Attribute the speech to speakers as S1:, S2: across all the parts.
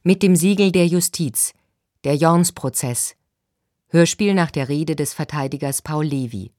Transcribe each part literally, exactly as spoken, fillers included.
S1: Mit dem Siegel der Justiz, der Jorns-Prozess. Hörspiel nach der Rede des Verteidigers Paul Levy.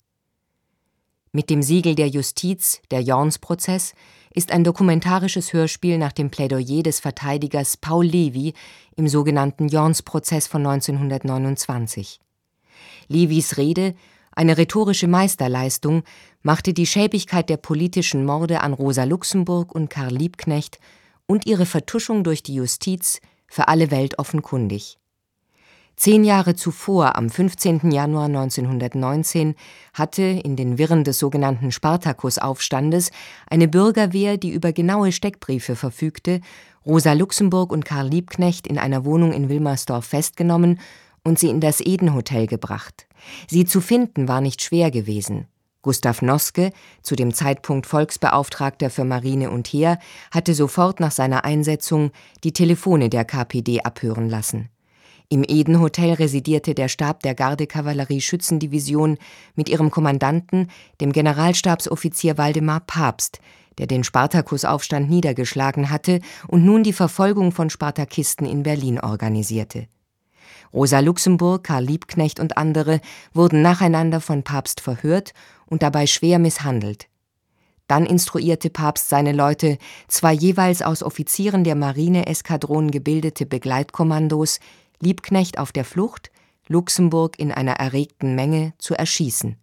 S1: Mit dem Siegel der Justiz, der Jorns-Prozess ist ein dokumentarisches Hörspiel nach dem Plädoyer des Verteidigers Paul Levy im sogenannten Jorns-Prozess von neunzehnhundertneunundzwanzig. Levys Rede, eine rhetorische Meisterleistung, machte die Schäbigkeit der politischen Morde an Rosa Luxemburg und Karl Liebknecht und ihre Vertuschung durch die Justiz für alle Welt offenkundig. Zehn Jahre zuvor, am fünfzehnten Januar neunzehnhundertneunzehn, hatte in den Wirren des sogenannten Spartakusaufstandes eine Bürgerwehr, die über genaue Steckbriefe verfügte, Rosa Luxemburg und Karl Liebknecht in einer Wohnung in Wilmersdorf festgenommen und sie in das Eden-Hotel gebracht. Sie zu finden war nicht schwer gewesen. Gustav Noske, zu dem Zeitpunkt Volksbeauftragter für Marine und Heer, hatte sofort nach seiner Einsetzung die Telefone der K P D abhören lassen. Im Eden-Hotel residierte der Stab der Gardekavallerie-Schützendivision mit ihrem Kommandanten, dem Generalstabsoffizier Waldemar Pabst, der den Spartakusaufstand niedergeschlagen hatte und nun die Verfolgung von Spartakisten in Berlin organisierte. Rosa Luxemburg, Karl Liebknecht und andere wurden nacheinander von Pabst verhört und dabei schwer misshandelt. Dann instruierte Pabst seine Leute, zwei jeweils aus Offizieren der Marine-Eskadronen gebildete Begleitkommandos, Liebknecht auf der Flucht, Luxemburg in einer erregten Menge, zu erschießen.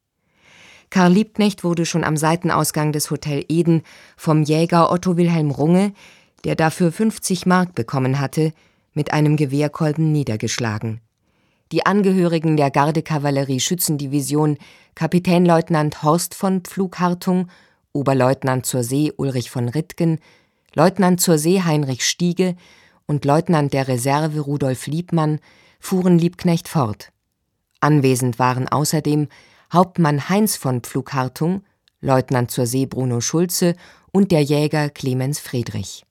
S1: Karl Liebknecht wurde schon am Seitenausgang des Hotel Eden vom Jäger Otto Wilhelm Runge, der dafür fünfzig Mark bekommen hatte, mit einem Gewehrkolben niedergeschlagen. Die Angehörigen der Gardekavallerie-Schützendivision, Kapitänleutnant Horst von Pflughartung, Oberleutnant zur See Ulrich von Rittgen, Leutnant zur See Heinrich Stiege und Leutnant der Reserve Rudolf Liebmann fuhren Liebknecht fort. Anwesend waren außerdem Hauptmann Heinz von Pflughartung, Leutnant zur See Bruno Schulze und der Jäger Clemens Friedrich.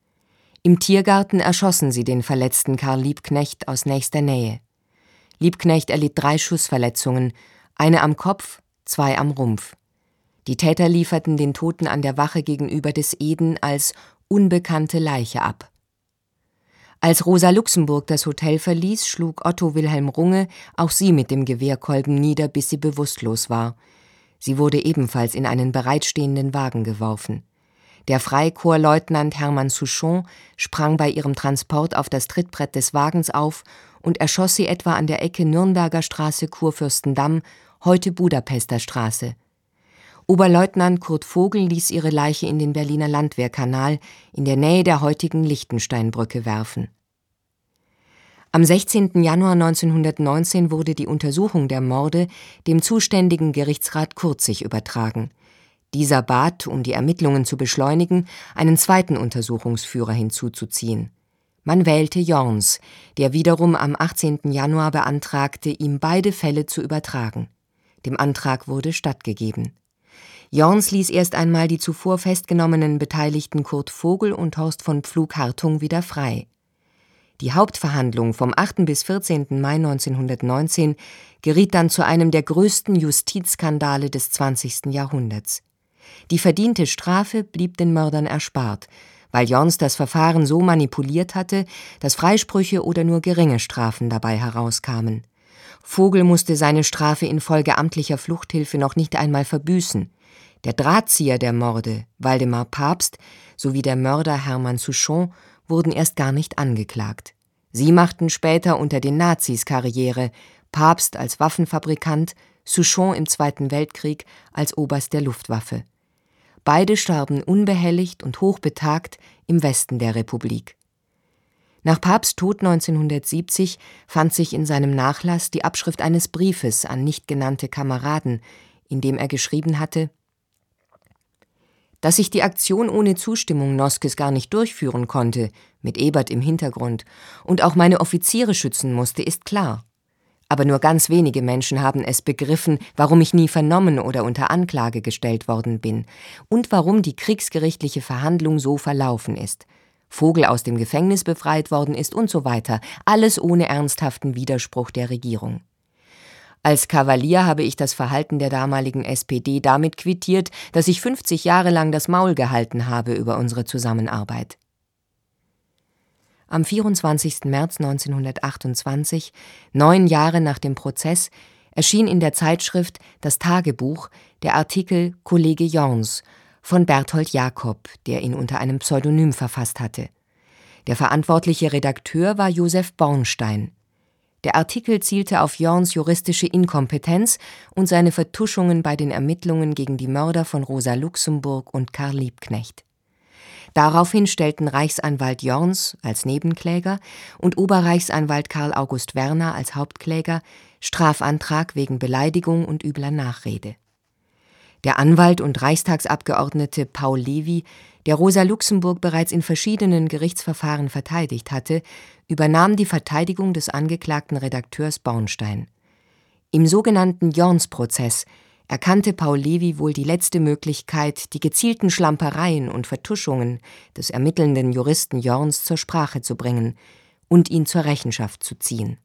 S1: Im Tiergarten erschossen sie den verletzten Karl Liebknecht aus nächster Nähe. Liebknecht erlitt drei Schussverletzungen, eine am Kopf, zwei am Rumpf. Die Täter lieferten den Toten an der Wache gegenüber des Eden als unbekannte Leiche ab. Als Rosa Luxemburg das Hotel verließ, schlug Otto Wilhelm Runge auch sie mit dem Gewehrkolben nieder, bis sie bewusstlos war. Sie wurde ebenfalls in einen bereitstehenden Wagen geworfen. Der Freikorpsleutnant Hermann Souchon sprang bei ihrem Transport auf das Trittbrett des Wagens auf und erschoss sie etwa an der Ecke Nürnberger Straße Kurfürstendamm, heute Budapester Straße. Oberleutnant Kurt Vogel ließ ihre Leiche in den Berliner Landwehrkanal in der Nähe der heutigen Lichtensteinbrücke werfen. Am sechzehnten Januar neunzehnhundertneunzehn wurde die Untersuchung der Morde dem zuständigen Gerichtsrat Kurzig übertragen. Dieser bat, um die Ermittlungen zu beschleunigen, einen zweiten Untersuchungsführer hinzuzuziehen. Man wählte Jorns, der wiederum am achtzehnten Januar beantragte, ihm beide Fälle zu übertragen. Dem Antrag wurde stattgegeben. Jorns ließ erst einmal die zuvor festgenommenen Beteiligten Kurt Vogel und Horst von Pflughartung wieder frei. Die Hauptverhandlung vom achten bis vierzehnten Mai neunzehnhundertneunzehn geriet dann zu einem der größten Justizskandale des zwanzigsten Jahrhunderts. Die verdiente Strafe blieb den Mördern erspart, weil Jorns das Verfahren so manipuliert hatte, dass Freisprüche oder nur geringe Strafen dabei herauskamen. Vogel musste seine Strafe infolge amtlicher Fluchthilfe noch nicht einmal verbüßen. Der Drahtzieher der Morde, Waldemar Pabst, sowie der Mörder Hermann Souchon wurden erst gar nicht angeklagt. Sie machten später unter den Nazis Karriere, Pabst als Waffenfabrikant, Souchon im Zweiten Weltkrieg als Oberst der Luftwaffe. Beide starben unbehelligt und hochbetagt im Westen der Republik. Nach Pabsts Tod neunzehnhundertsiebzig fand sich in seinem Nachlass die Abschrift eines Briefes an nicht genannte Kameraden, in dem er geschrieben hatte: Dass ich die Aktion ohne Zustimmung Noskes gar nicht durchführen konnte, mit Ebert im Hintergrund, und auch meine Offiziere schützen musste, ist klar. Aber nur ganz wenige Menschen haben es begriffen, warum ich nie vernommen oder unter Anklage gestellt worden bin und warum die kriegsgerichtliche Verhandlung so verlaufen ist. Vogel aus dem Gefängnis befreit worden ist und so weiter, alles ohne ernsthaften Widerspruch der Regierung. Als Kavalier habe ich das Verhalten der damaligen S P D damit quittiert, dass ich fünfzig Jahre lang das Maul gehalten habe über unsere Zusammenarbeit. Am vierundzwanzigsten März neunzehnhundertachtundzwanzig, neun Jahre nach dem Prozess, erschien in der Zeitschrift Das Tagebuch der Artikel »Kollege Jorns« von Berthold Jacob, der ihn unter einem Pseudonym verfasst hatte. Der verantwortliche Redakteur war Josef Bornstein. Der Artikel zielte auf Jorns juristische Inkompetenz und seine Vertuschungen bei den Ermittlungen gegen die Mörder von Rosa Luxemburg und Karl Liebknecht. Daraufhin stellten Reichsanwalt Jorns als Nebenkläger und Oberreichsanwalt Karl August Werner als Hauptkläger Strafantrag wegen Beleidigung und übler Nachrede. Der Anwalt und Reichstagsabgeordnete Paul Levi, der Rosa Luxemburg bereits in verschiedenen Gerichtsverfahren verteidigt hatte, übernahm die Verteidigung des angeklagten Redakteurs Bornstein. Im sogenannten Jorns-Prozess erkannte Paul Levi wohl die letzte Möglichkeit, die gezielten Schlampereien und Vertuschungen des ermittelnden Juristen Jorns zur Sprache zu bringen und ihn zur Rechenschaft zu ziehen.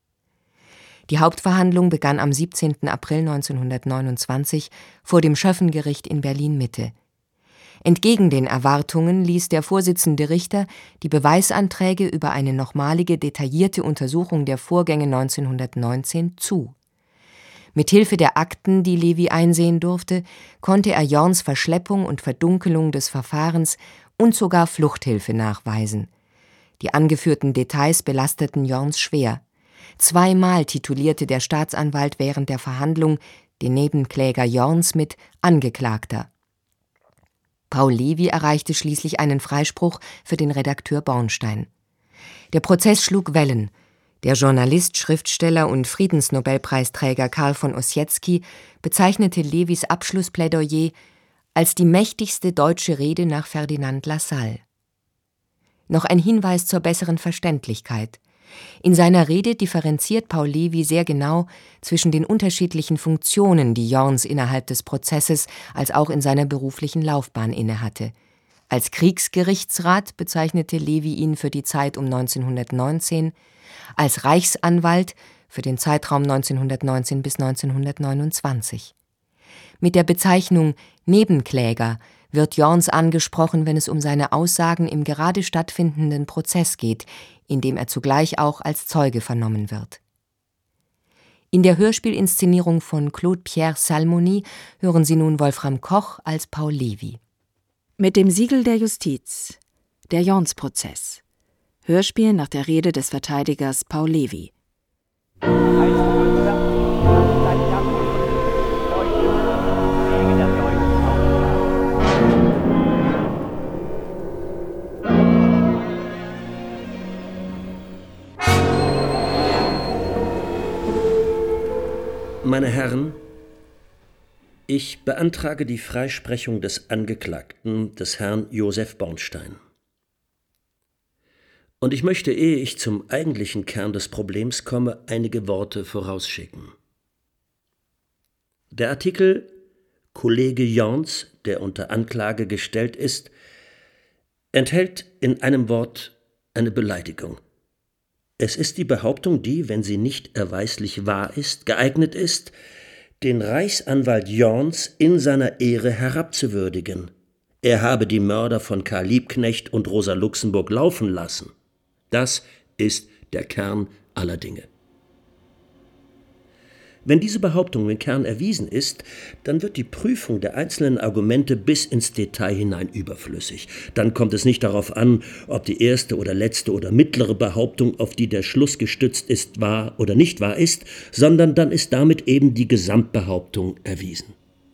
S1: Die Hauptverhandlung begann am siebzehnten April neunzehnhundertneunundzwanzig vor dem Schöffengericht in Berlin-Mitte. Entgegen den Erwartungen ließ der Vorsitzende Richter die Beweisanträge über eine nochmalige detaillierte Untersuchung der Vorgänge neunzehnhundertneunzehn zu. Mithilfe der Akten, die Levi einsehen durfte, konnte er Jorns Verschleppung und Verdunkelung des Verfahrens und sogar Fluchthilfe nachweisen. Die angeführten Details belasteten Jorns schwer. Zweimal titulierte der Staatsanwalt während der Verhandlung den Nebenkläger Jorns mit Angeklagter. Paul Levi erreichte schließlich einen Freispruch für den Redakteur Bornstein. Der Prozess schlug Wellen. Der Journalist, Schriftsteller und Friedensnobelpreisträger Karl von Ossietzky bezeichnete Levis Abschlussplädoyer als die mächtigste deutsche Rede nach Ferdinand Lassalle. Noch ein Hinweis zur besseren Verständlichkeit. In seiner Rede differenziert Paul Levi sehr genau zwischen den unterschiedlichen Funktionen, die Jorns innerhalb des Prozesses als auch in seiner beruflichen Laufbahn innehatte. Als Kriegsgerichtsrat bezeichnete Levi ihn für die Zeit um neunzehnhundertneunzehn, als Reichsanwalt für den Zeitraum neunzehnhundertneunzehn bis neunzehnhundertneunundzwanzig. Mit der Bezeichnung Nebenkläger wird Jorns angesprochen, wenn es um seine Aussagen im gerade stattfindenden Prozess geht, in dem er zugleich auch als Zeuge vernommen wird. In der Hörspielinszenierung von Claude-Pierre Salmony hören Sie nun Wolfram Koch als Paul Levi.
S2: Mit dem Siegel der Justiz. Der Jorns-Prozess. Hörspiel nach der Rede des Verteidigers Paul Levi.
S3: Meine Herren, ich beantrage die Freisprechung des Angeklagten, des Herrn Josef Bornstein. Und ich möchte, ehe ich zum eigentlichen Kern des Problems komme, einige Worte vorausschicken. Der Artikel »Kollege Jorns«, der unter Anklage gestellt ist, enthält in einem Wort eine Beleidigung. Es ist die Behauptung, die, wenn sie nicht erweislich wahr ist, geeignet ist, den Reichsanwalt Jorns in seiner Ehre herabzuwürdigen. Er habe die Mörder von Karl Liebknecht und Rosa Luxemburg laufen lassen. Das ist der Kern aller Dinge. Wenn diese Behauptung im Kern erwiesen ist, dann wird die Prüfung der einzelnen Argumente bis ins Detail hinein überflüssig. Dann kommt es nicht darauf an, ob die erste oder letzte oder mittlere Behauptung, auf die der Schluss gestützt ist, wahr oder nicht wahr ist, sondern dann ist damit eben die Gesamtbehauptung erwiesen.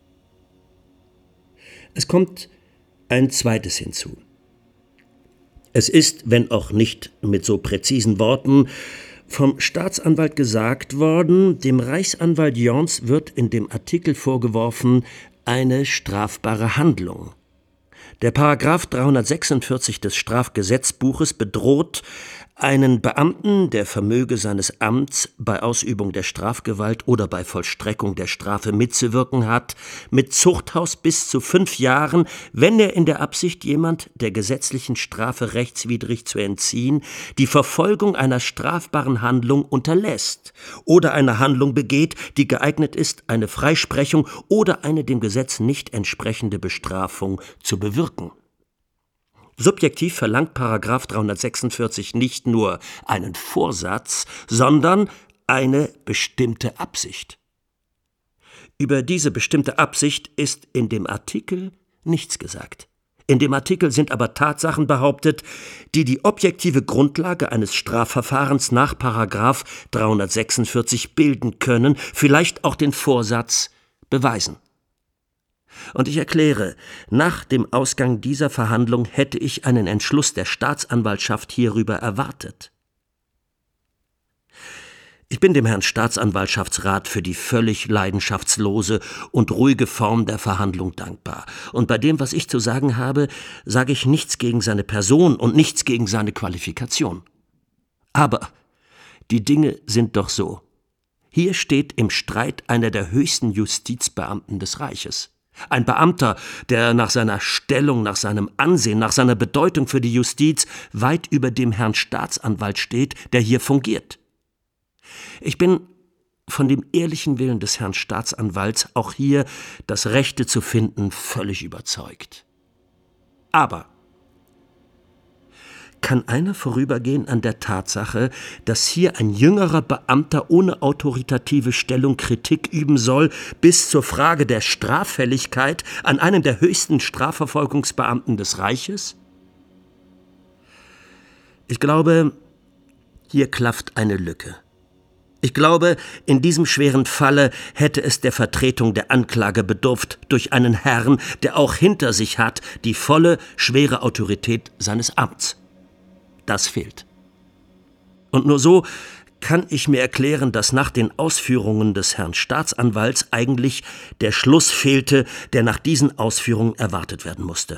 S3: Es kommt ein zweites hinzu. Es ist, wenn auch nicht mit so präzisen Worten, vom Staatsanwalt gesagt worden, dem Reichsanwalt Jorns wird in dem Artikel vorgeworfen, eine strafbare Handlung. Der Paragraph dreihundertsechsundvierzig des Strafgesetzbuches bedroht einen Beamten, der vermöge seines Amts bei Ausübung der Strafgewalt oder bei Vollstreckung der Strafe mitzuwirken hat, mit Zuchthaus bis zu fünf Jahren, wenn er in der Absicht, jemand der gesetzlichen Strafe rechtswidrig zu entziehen, die Verfolgung einer strafbaren Handlung unterlässt oder eine Handlung begeht, die geeignet ist, eine Freisprechung oder eine dem Gesetz nicht entsprechende Bestrafung zu bewirken. Subjektiv verlangt Paragraph dreihundertsechsundvierzig nicht nur einen Vorsatz, sondern eine bestimmte Absicht. Über diese bestimmte Absicht ist in dem Artikel nichts gesagt. In dem Artikel sind aber Tatsachen behauptet, die die objektive Grundlage eines Strafverfahrens nach Paragraph dreihundertsechsundvierzig bilden können, vielleicht auch den Vorsatz beweisen. Und ich erkläre, nach dem Ausgang dieser Verhandlung hätte ich einen Entschluss der Staatsanwaltschaft hierüber erwartet. Ich bin dem Herrn Staatsanwaltschaftsrat für die völlig leidenschaftslose und ruhige Form der Verhandlung dankbar. Und bei dem, was ich zu sagen habe, sage ich nichts gegen seine Person und nichts gegen seine Qualifikation. Aber die Dinge sind doch so. Hier steht im Streit einer der höchsten Justizbeamten des Reiches. Ein Beamter, der nach seiner Stellung, nach seinem Ansehen, nach seiner Bedeutung für die Justiz weit über dem Herrn Staatsanwalt steht, der hier fungiert. Ich bin von dem ehrlichen Willen des Herrn Staatsanwalts, auch hier das Rechte zu finden, völlig überzeugt. Aber kann einer vorübergehen an der Tatsache, dass hier ein jüngerer Beamter ohne autoritative Stellung Kritik üben soll, bis zur Frage der Straffälligkeit an einem der höchsten Strafverfolgungsbeamten des Reiches? Ich glaube, hier klafft eine Lücke. Ich glaube, in diesem schweren Falle hätte es der Vertretung der Anklage bedurft durch einen Herrn, der auch hinter sich hat die volle, schwere Autorität seines Amts. Das fehlt. Und nur so kann ich mir erklären, dass nach den Ausführungen des Herrn Staatsanwalts eigentlich der Schluss fehlte, der nach diesen Ausführungen erwartet werden musste.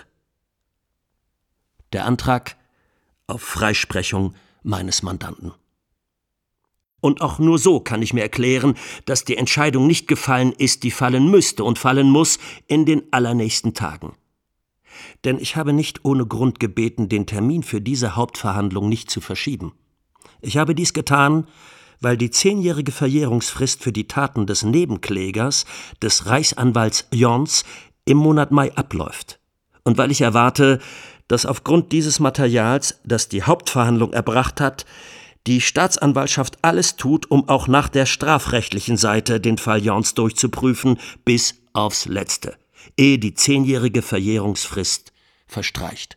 S3: Der Antrag auf Freisprechung meines Mandanten. Und auch nur so kann ich mir erklären, dass die Entscheidung nicht gefallen ist, die fallen müsste und fallen muss in den allernächsten Tagen. Denn ich habe nicht ohne Grund gebeten, den Termin für diese Hauptverhandlung nicht zu verschieben. Ich habe dies getan, weil die zehnjährige Verjährungsfrist für die Taten des Nebenklägers, des Reichsanwalts Jorns, im Monat Mai abläuft. Und weil ich erwarte, dass aufgrund dieses Materials, das die Hauptverhandlung erbracht hat, die Staatsanwaltschaft alles tut, um auch nach der strafrechtlichen Seite den Fall Jorns durchzuprüfen, bis aufs Letzte, ehe die zehnjährige Verjährungsfrist verstreicht.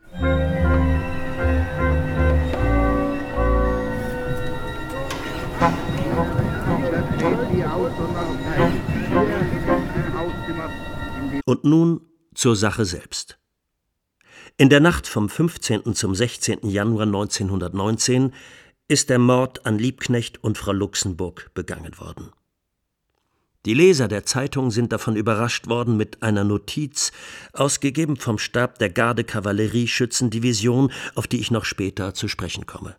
S3: Und nun zur Sache selbst. In der Nacht vom fünfzehnten zum sechzehnten Januar neunzehnhundertneunzehn ist der Mord an Liebknecht und Frau Luxemburg begangen worden. Die Leser der Zeitung sind davon überrascht worden mit einer Notiz, ausgegeben vom Stab der Garde-Kavallerie-Schützendivision, auf die ich noch später zu sprechen komme.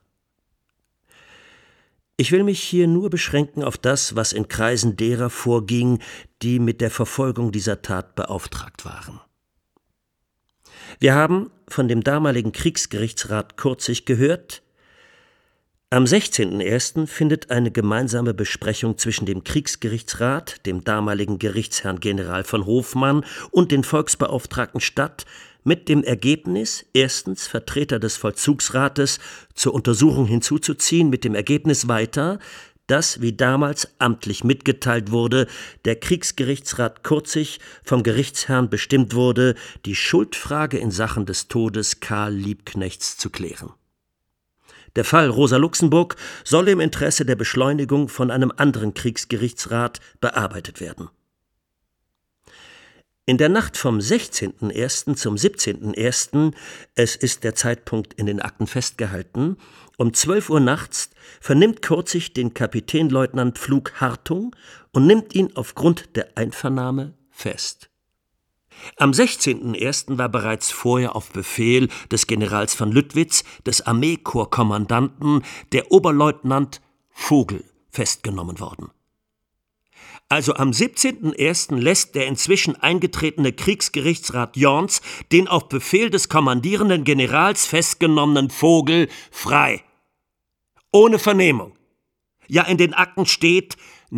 S3: Ich will mich hier nur beschränken auf das, was in Kreisen derer vorging, die mit der Verfolgung dieser Tat beauftragt waren. Wir haben von dem damaligen Kriegsgerichtsrat Kurzig gehört, am sechzehnten ersten findet eine gemeinsame Besprechung zwischen dem Kriegsgerichtsrat, dem damaligen Gerichtsherrn General von Hofmann und den Volksbeauftragten statt, mit dem Ergebnis, erstens Vertreter des Vollzugsrates zur Untersuchung hinzuzuziehen, mit dem Ergebnis weiter, dass, wie damals amtlich mitgeteilt wurde, der Kriegsgerichtsrat Kurzig vom Gerichtsherrn bestimmt wurde, die Schuldfrage in Sachen des Todes Karl Liebknechts zu klären. Der Fall Rosa Luxemburg soll im Interesse der Beschleunigung von einem anderen Kriegsgerichtsrat bearbeitet werden. In der Nacht vom sechzehnten ersten zum siebzehnten ersten, es ist der Zeitpunkt in den Akten festgehalten, um zwölf Uhr nachts vernimmt Kurzig den Kapitänleutnant Pflug Hartung und nimmt ihn aufgrund der Einvernahme fest. Am sechzehnten ersten war bereits vorher auf Befehl des Generals von Lüttwitz, des Armeekorpskommandanten, der Oberleutnant Vogel festgenommen worden. Also am siebzehnten ersten lässt der inzwischen eingetretene Kriegsgerichtsrat Jorns den auf Befehl des kommandierenden Generals festgenommenen Vogel frei. Ohne Vernehmung. Ja, in den Akten steht, nach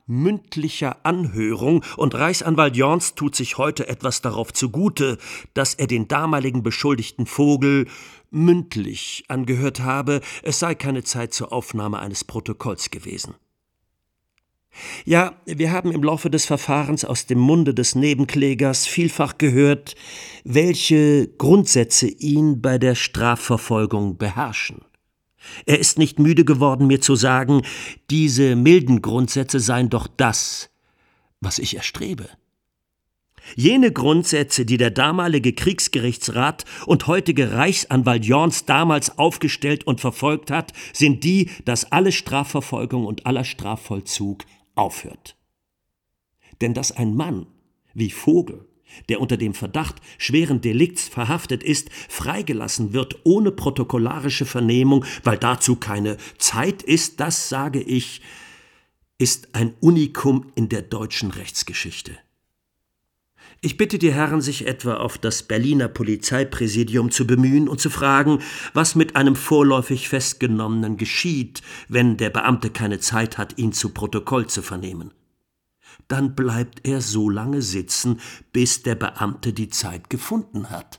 S3: mündlicher Anhörung, und Reichsanwalt Jorns tut sich heute etwas darauf zugute, dass er den damaligen Beschuldigten Vogel mündlich angehört habe, es sei keine Zeit zur Aufnahme eines Protokolls gewesen. Ja, wir haben im Laufe des Verfahrens aus dem Munde des Nebenklägers vielfach gehört, welche Grundsätze ihn bei der Strafverfolgung beherrschen. Er ist nicht müde geworden, mir zu sagen, diese milden Grundsätze seien doch das, was ich erstrebe. Jene Grundsätze, die der damalige Kriegsgerichtsrat und heutige Reichsanwalt Jorns damals aufgestellt und verfolgt hat, sind die, dass alle Strafverfolgung und aller Strafvollzug aufhört. Denn dass ein Mann wie Vogel, der unter dem Verdacht schweren Delikts verhaftet ist, freigelassen wird ohne protokollarische Vernehmung, weil dazu keine Zeit ist, das, sage ich, ist ein Unikum in der deutschen Rechtsgeschichte. Ich bitte die Herren, sich etwa auf das Berliner Polizeipräsidium zu bemühen und zu fragen, was mit einem vorläufig Festgenommenen geschieht, wenn der Beamte keine Zeit hat, ihn zu Protokoll zu vernehmen. Dann bleibt er so lange sitzen, bis der Beamte die Zeit gefunden hat.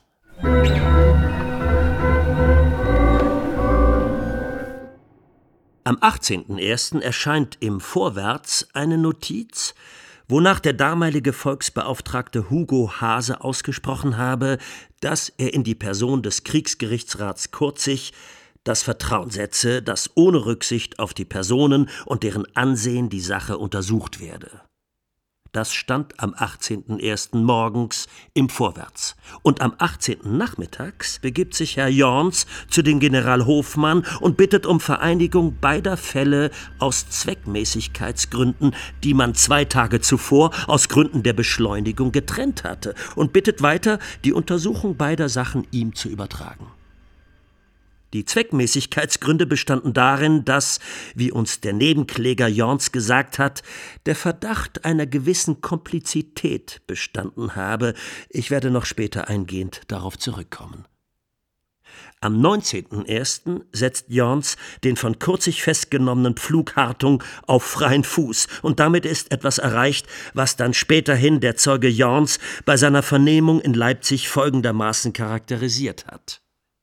S3: Am achtzehnten ersten erscheint im Vorwärts eine Notiz, wonach der damalige Volksbeauftragte Hugo Haase ausgesprochen habe, dass er in die Person des Kriegsgerichtsrats Kurzig das Vertrauen setze, dass ohne Rücksicht auf die Personen und deren Ansehen die Sache untersucht werde. Das stand am achtzehnten ersten morgens im Vorwärts. Und am achtzehnten nachmittags begibt sich Herr Jorns zu dem General Hofmann und bittet um Vereinigung beider Fälle aus Zweckmäßigkeitsgründen, die man zwei Tage zuvor aus Gründen der Beschleunigung getrennt hatte, und bittet weiter, die Untersuchung beider Sachen ihm zu übertragen. Die Zweckmäßigkeitsgründe bestanden darin, dass, wie uns der Nebenkläger Jorns gesagt hat, der Verdacht einer gewissen Komplizität bestanden habe. Ich werde noch später eingehend darauf zurückkommen. Am neunzehnten ersten setzt Jorns den von Kurzig festgenommenen Pflug Hartung auf freien Fuß, und damit ist etwas erreicht, was dann späterhin der Zeuge Jorns bei seiner Vernehmung in Leipzig folgendermaßen charakterisiert hat.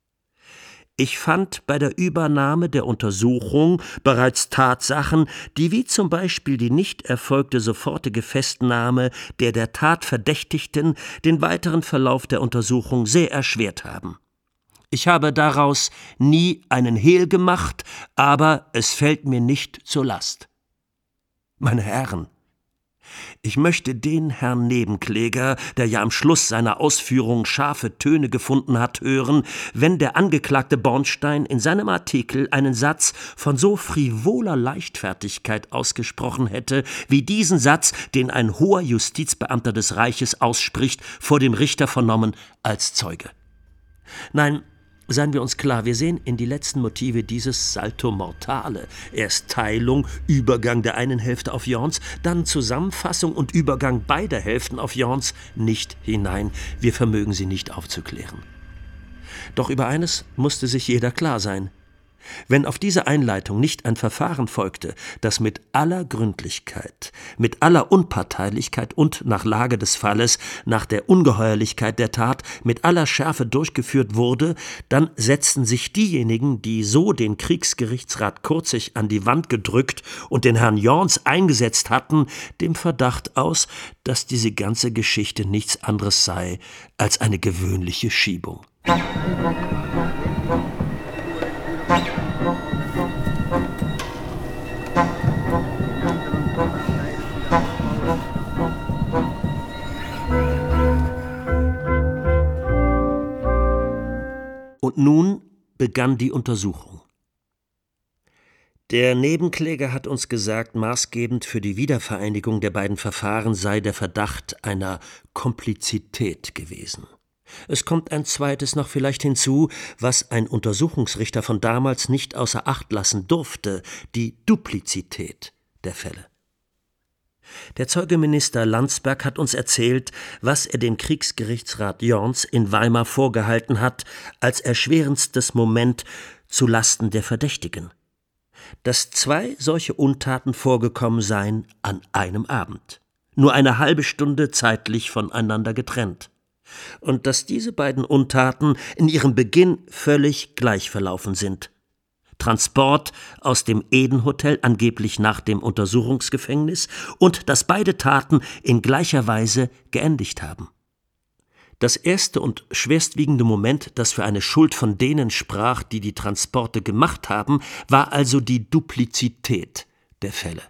S3: Ich fand bei der Übernahme der Untersuchung bereits Tatsachen, die wie zum Beispiel die nicht erfolgte sofortige Festnahme der der Tat Verdächtigten den weiteren Verlauf der Untersuchung sehr erschwert haben. Ich habe daraus nie einen Hehl gemacht, aber es fällt mir nicht zur Last. Meine Herren, ich möchte den Herrn Nebenkläger, der ja am Schluss seiner Ausführungen scharfe Töne gefunden hat, hören, wenn der Angeklagte Bornstein in seinem Artikel einen Satz von so frivoler Leichtfertigkeit ausgesprochen hätte, wie diesen Satz, den ein hoher Justizbeamter des Reiches ausspricht, vor dem Richter vernommen als Zeuge. Nein, seien wir uns klar, wir sehen in die letzten Motive dieses Salto Mortale. Erst Teilung, Übergang der einen Hälfte auf Jorns, dann Zusammenfassung und Übergang beider Hälften auf Jorns nicht hinein. Wir vermögen sie nicht aufzuklären. Doch über eines musste sich jeder klar sein. Wenn auf diese Einleitung nicht ein Verfahren folgte, das mit aller Gründlichkeit, mit aller Unparteilichkeit und nach Lage des Falles, nach der Ungeheuerlichkeit der Tat, mit aller Schärfe durchgeführt wurde, dann setzten sich diejenigen, die so den Kriegsgerichtsrat Kurzig an die Wand gedrückt und den Herrn Jorns eingesetzt hatten, dem Verdacht aus, dass diese ganze Geschichte nichts anderes sei als eine gewöhnliche Schiebung. Und nun begann die Untersuchung. Der Nebenkläger hat uns gesagt, maßgebend für die Wiedervereinigung der beiden Verfahren sei der Verdacht einer Komplizität gewesen. Es kommt ein zweites noch vielleicht hinzu, was ein Untersuchungsrichter von damals nicht außer Acht lassen durfte, die Duplizität der Fälle. Der Zeugeminister Landsberg hat uns erzählt, was er dem Kriegsgerichtsrat Jorns in Weimar vorgehalten hat, als erschwerendstes Moment zu Lasten der Verdächtigen. dass zwei solche Untaten vorgekommen seien an einem Abend, nur eine halbe Stunde zeitlich voneinander getrennt, und dass diese beiden Untaten in ihrem Beginn völlig gleich verlaufen sind. Transport aus dem Eden-Hotel angeblich nach dem Untersuchungsgefängnis und dass beide Taten in gleicher Weise geendigt haben. Das erste und schwerstwiegende Moment, das für eine Schuld von denen sprach, die die Transporte gemacht haben, war also die Duplizität der Fälle.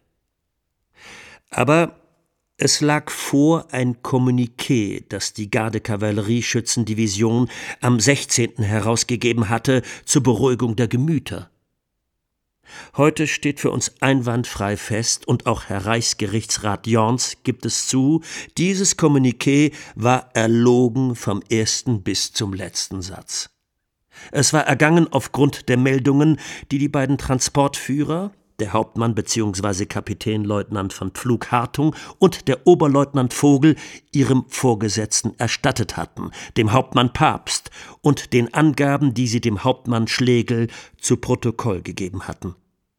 S3: Aber es lag vor ein Kommuniqué, das die Garde-Kavallerie-Schützendivision am sechzehnten herausgegeben hatte zur Beruhigung der Gemüter. Heute steht für uns einwandfrei fest, und auch Herr Reichsgerichtsrat Jorns gibt es zu, dieses Kommuniqué war erlogen vom ersten bis zum letzten Satz. Es war ergangen aufgrund der Meldungen, die die beiden Transportführer, der Hauptmann bzw. Kapitänleutnant von Pflug-Hartung und der Oberleutnant Vogel, ihrem Vorgesetzten erstattet hatten, dem Hauptmann Pabst, und den Angaben, die sie dem Hauptmann Schlegel zu Protokoll gegeben hatten.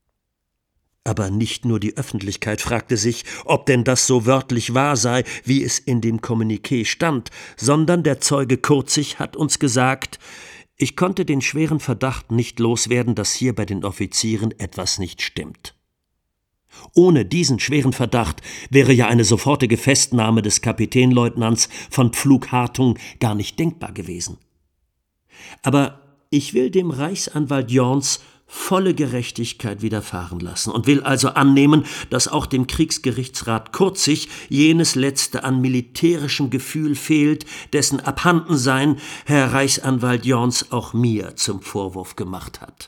S3: Aber nicht nur die Öffentlichkeit fragte sich, ob denn das so wörtlich wahr sei, wie es in dem Kommuniqué stand, sondern der Zeuge Kurzig hat uns gesagt: Ich konnte den schweren Verdacht nicht loswerden, dass hier bei den Offizieren etwas nicht stimmt. Ohne diesen schweren Verdacht wäre ja eine sofortige Festnahme des Kapitänleutnants von Pflug-Hartung gar nicht denkbar gewesen. Aber ich will dem Reichsanwalt Jorns volle Gerechtigkeit widerfahren lassen und will also annehmen, dass auch dem Kriegsgerichtsrat Kurzig jenes letzte an militärischem Gefühl fehlt, dessen Abhandensein Herr Reichsanwalt Jorns auch mir zum Vorwurf gemacht hat.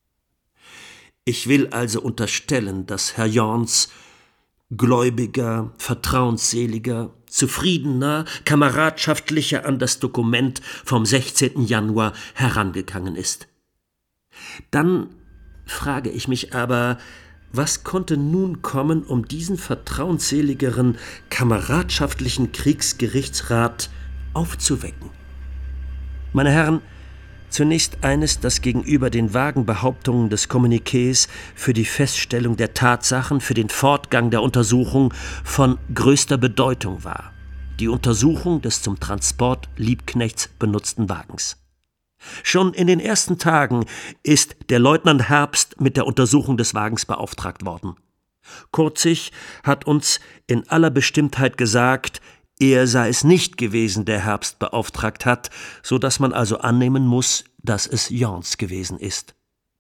S3: Ich will also unterstellen, dass Herr Jorns gläubiger, vertrauensseliger, zufriedener, kameradschaftlicher an das Dokument vom sechzehnten Januar herangegangen ist. Dann frage ich mich aber, was konnte nun kommen, um diesen vertrauensseligeren, kameradschaftlichen Kriegsgerichtsrat aufzuwecken? Meine Herren, zunächst eines, das gegenüber den vagen Behauptungen des Kommuniqués für die Feststellung der Tatsachen, für den Fortgang der Untersuchung von größter Bedeutung war: die Untersuchung des zum Transport Liebknechts benutzten Wagens. Schon in den ersten Tagen ist der Leutnant Herbst mit der Untersuchung des Wagens beauftragt worden. Kurzig hat uns in aller Bestimmtheit gesagt, er sei es nicht gewesen, der Herbst beauftragt hat, so dass man also annehmen muss, dass es Jorns gewesen ist.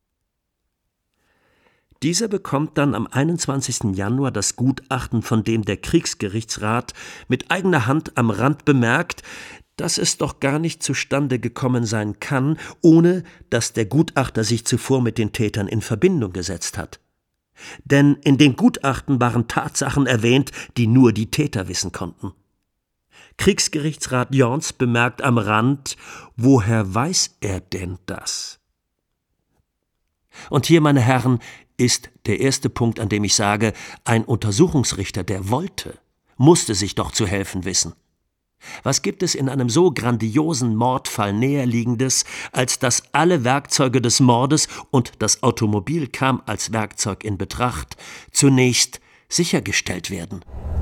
S3: Dieser bekommt dann am einundzwanzigsten Januar das Gutachten, von dem der Kriegsgerichtsrat mit eigener Hand am Rand bemerkt, dass es doch gar nicht zustande gekommen sein kann, ohne dass der Gutachter sich zuvor mit den Tätern in Verbindung gesetzt hat. Denn in den Gutachten waren Tatsachen erwähnt, die nur die Täter wissen konnten. Kriegsgerichtsrat Jorns bemerkt am Rand: Woher weiß er denn das? Und hier, meine Herren, ist der erste Punkt, an dem ich sage, ein Untersuchungsrichter, der wollte, musste sich doch zu helfen wissen. Was gibt es in einem so grandiosen Mordfall Näherliegendes, als dass alle Werkzeuge des Mordes, und das Automobil kam als Werkzeug in Betracht, zunächst sichergestellt werden?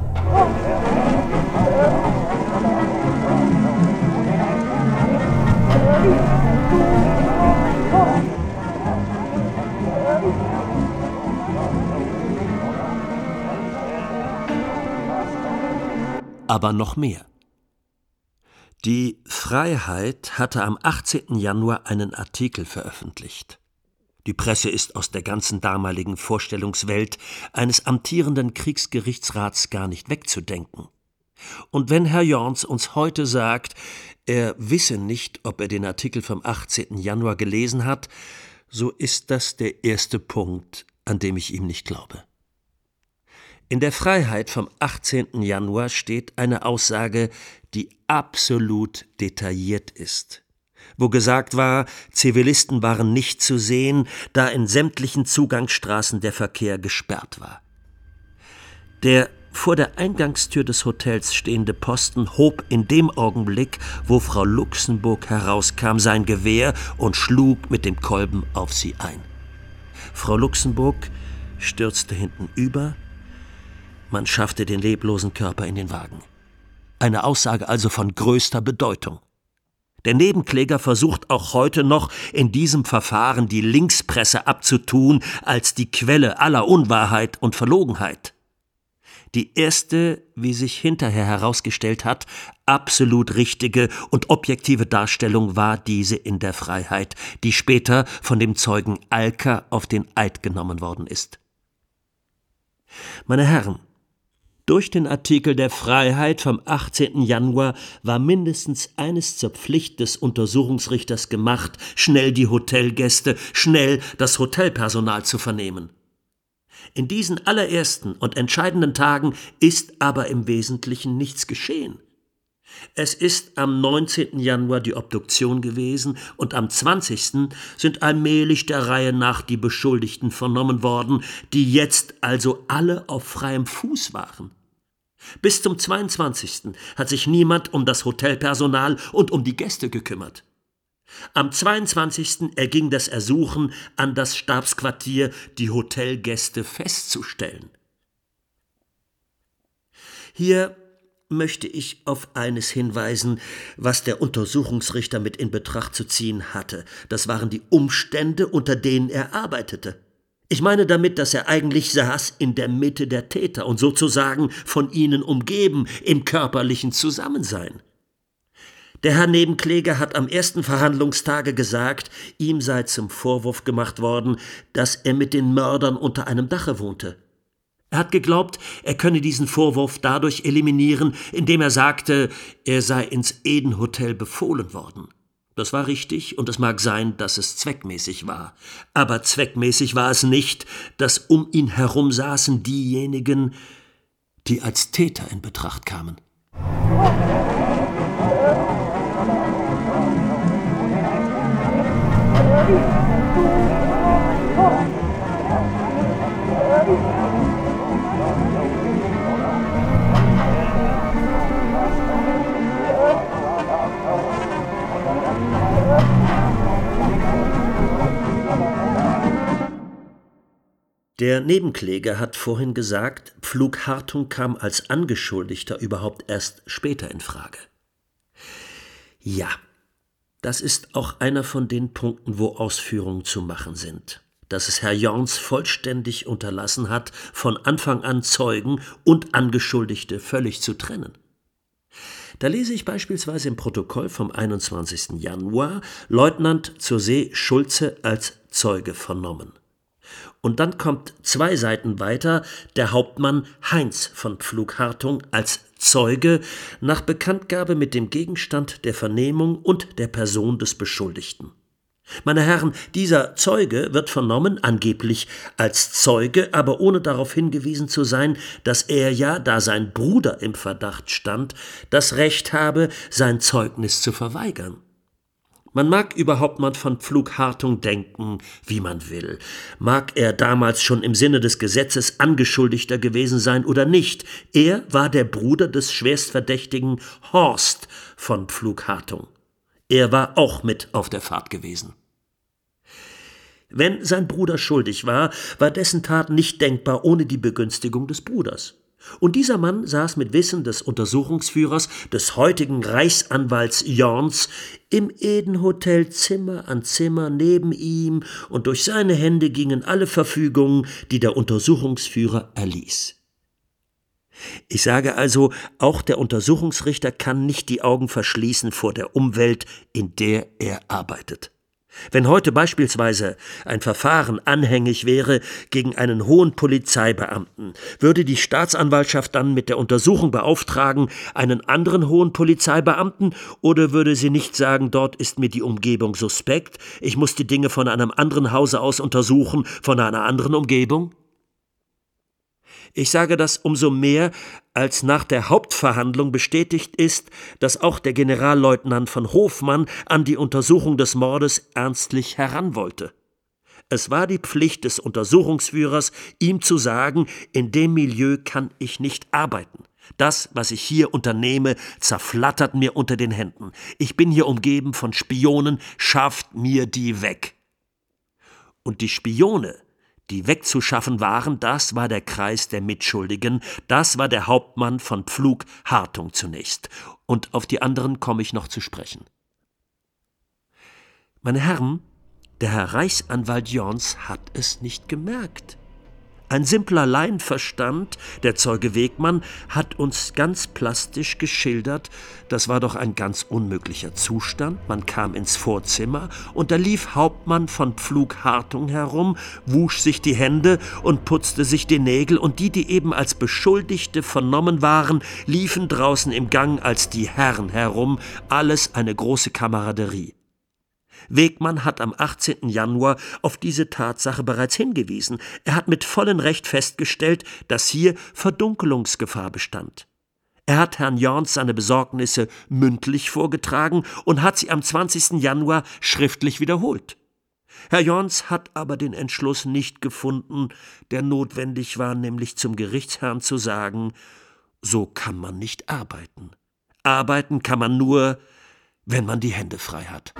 S3: Aber noch mehr. Die Freiheit hatte am achtzehnten Januar einen Artikel veröffentlicht. Die Presse ist aus der ganzen damaligen Vorstellungswelt eines amtierenden Kriegsgerichtsrats gar nicht wegzudenken. Und wenn Herr Jorns uns heute sagt, er wisse nicht, ob er den Artikel vom achtzehnten Januar gelesen hat, so ist das der erste Punkt, an dem ich ihm nicht glaube. In der Freiheit vom achtzehnten Januar steht eine Aussage, die absolut detailliert ist, wo gesagt war, Zivilisten waren nicht zu sehen, da in sämtlichen Zugangsstraßen der Verkehr gesperrt war. Der vor der Eingangstür des Hotels stehende Posten hob in dem Augenblick, wo Frau Luxemburg herauskam, sein Gewehr und schlug mit dem Kolben auf sie ein. Frau Luxemburg stürzte hinten über. Man schaffte den leblosen Körper in den Wagen. Eine Aussage also von größter Bedeutung. Der Nebenkläger versucht auch heute noch in diesem Verfahren die Linkspresse abzutun als die Quelle aller Unwahrheit und Verlogenheit. Die erste, wie sich hinterher herausgestellt hat, absolut richtige und objektive Darstellung war diese in der Freiheit, die später von dem Zeugen Alker auf den Eid genommen worden ist. Meine Herren, durch den Artikel der Freiheit vom achtzehnten Januar war mindestens eines zur Pflicht des Untersuchungsrichters gemacht, schnell die Hotelgäste, schnell das Hotelpersonal zu vernehmen. In diesen allerersten und entscheidenden Tagen ist aber im Wesentlichen nichts geschehen. Es ist am neunzehnten Januar die Obduktion gewesen und am zwanzigsten sind allmählich der Reihe nach die Beschuldigten vernommen worden, die jetzt also alle auf freiem Fuß waren. Bis zum zweiundzwanzigsten hat sich niemand um das Hotelpersonal und um die Gäste gekümmert. Am zweiundzwanzigsten erging das Ersuchen an das Stabsquartier, die Hotelgäste festzustellen. Hier möchte ich auf eines hinweisen, was der Untersuchungsrichter mit in Betracht zu ziehen hatte. Das waren die Umstände, unter denen er arbeitete. Ich meine damit, dass er eigentlich saß in der Mitte der Täter und sozusagen von ihnen umgeben im körperlichen Zusammensein. Der Herr Nebenkläger hat am ersten Verhandlungstage gesagt, ihm sei zum Vorwurf gemacht worden, dass er mit den Mördern unter einem Dache wohnte. Er hat geglaubt, er könne diesen Vorwurf dadurch eliminieren, indem er sagte, er sei ins Eden-Hotel befohlen worden. Das war richtig und es mag sein, dass es zweckmäßig war. Aber zweckmäßig war es nicht, dass um ihn herum saßen diejenigen, die als Täter in Betracht kamen. Der Nebenkläger hat vorhin gesagt, Pflug-Hartung kam als Angeschuldigter überhaupt erst später in Frage. Ja, das ist auch einer von den Punkten, wo Ausführungen zu machen sind. Dass es Herr Jorns vollständig unterlassen hat, von Anfang an Zeugen und Angeschuldigte völlig zu trennen. Da lese ich beispielsweise im Protokoll vom einundzwanzigsten Januar Leutnant zur See Schulze als Zeuge vernommen. Und dann kommt zwei Seiten weiter der Hauptmann Heinz von Pflug-Hartung als Zeuge nach Bekanntgabe mit dem Gegenstand der Vernehmung und der Person des Beschuldigten. Meine Herren, dieser Zeuge wird vernommen, angeblich als Zeuge, aber ohne darauf hingewiesen zu sein, dass er ja, da sein Bruder im Verdacht stand, das Recht habe, sein Zeugnis zu verweigern. Man mag über Hauptmann von Pflug-Hartung denken, wie man will. Mag er damals schon im Sinne des Gesetzes Angeschuldigter gewesen sein oder nicht. Er war der Bruder des schwerstverdächtigen Horst von Pflug-Hartung. Er war auch mit auf der Fahrt gewesen. Wenn sein Bruder schuldig war, war dessen Tat nicht denkbar ohne die Begünstigung des Bruders. Und dieser Mann saß mit Wissen des Untersuchungsführers, des heutigen Reichsanwalts Jorns, im Eden-Hotel Zimmer an Zimmer neben ihm, und durch seine Hände gingen alle Verfügungen, die der Untersuchungsführer erließ. Ich sage also, auch der Untersuchungsrichter kann nicht die Augen verschließen vor der Umwelt, in der er arbeitet. Wenn heute beispielsweise ein Verfahren anhängig wäre gegen einen hohen Polizeibeamten, würde die Staatsanwaltschaft dann mit der Untersuchung beauftragen einen anderen hohen Polizeibeamten, oder würde sie nicht sagen, dort ist mir die Umgebung suspekt, ich muss die Dinge von einem anderen Hause aus untersuchen, von einer anderen Umgebung? Ich sage das umso mehr, als nach der Hauptverhandlung bestätigt ist, dass auch der Generalleutnant von Hofmann an die Untersuchung des Mordes ernstlich heran wollte. Es war die Pflicht des Untersuchungsführers, ihm zu sagen, in dem Milieu kann ich nicht arbeiten. Das, was ich hier unternehme, zerflattert mir unter den Händen. Ich bin hier umgeben von Spionen, schafft mir die weg. Und die Spione, die wegzuschaffen waren, das war der Kreis der Mitschuldigen, das war der Hauptmann von Pflug Hartung zunächst. Und auf die anderen komme ich noch zu sprechen. Meine Herren, der Herr Reichsanwalt Jorns hat es nicht gemerkt. Ein simpler Laienverstand, der Zeuge Wegmann, hat uns ganz plastisch geschildert, das war doch ein ganz unmöglicher Zustand. Man kam ins Vorzimmer und da lief Hauptmann von Pflug Hartung herum, wusch sich die Hände und putzte sich die Nägel, und die, die eben als Beschuldigte vernommen waren, liefen draußen im Gang als die Herren herum, alles eine große Kameraderie. Wegmann hat am achtzehnten Januar auf diese Tatsache bereits hingewiesen. Er hat mit vollem Recht festgestellt, dass hier Verdunkelungsgefahr bestand. Er hat Herrn Jorns seine Besorgnisse mündlich vorgetragen und hat sie am zwanzigsten Januar schriftlich wiederholt. Herr Jorns hat aber den Entschluss nicht gefunden, der notwendig war, nämlich zum Gerichtsherrn zu sagen, so kann man nicht arbeiten. Arbeiten kann man nur, wenn man die Hände frei hat.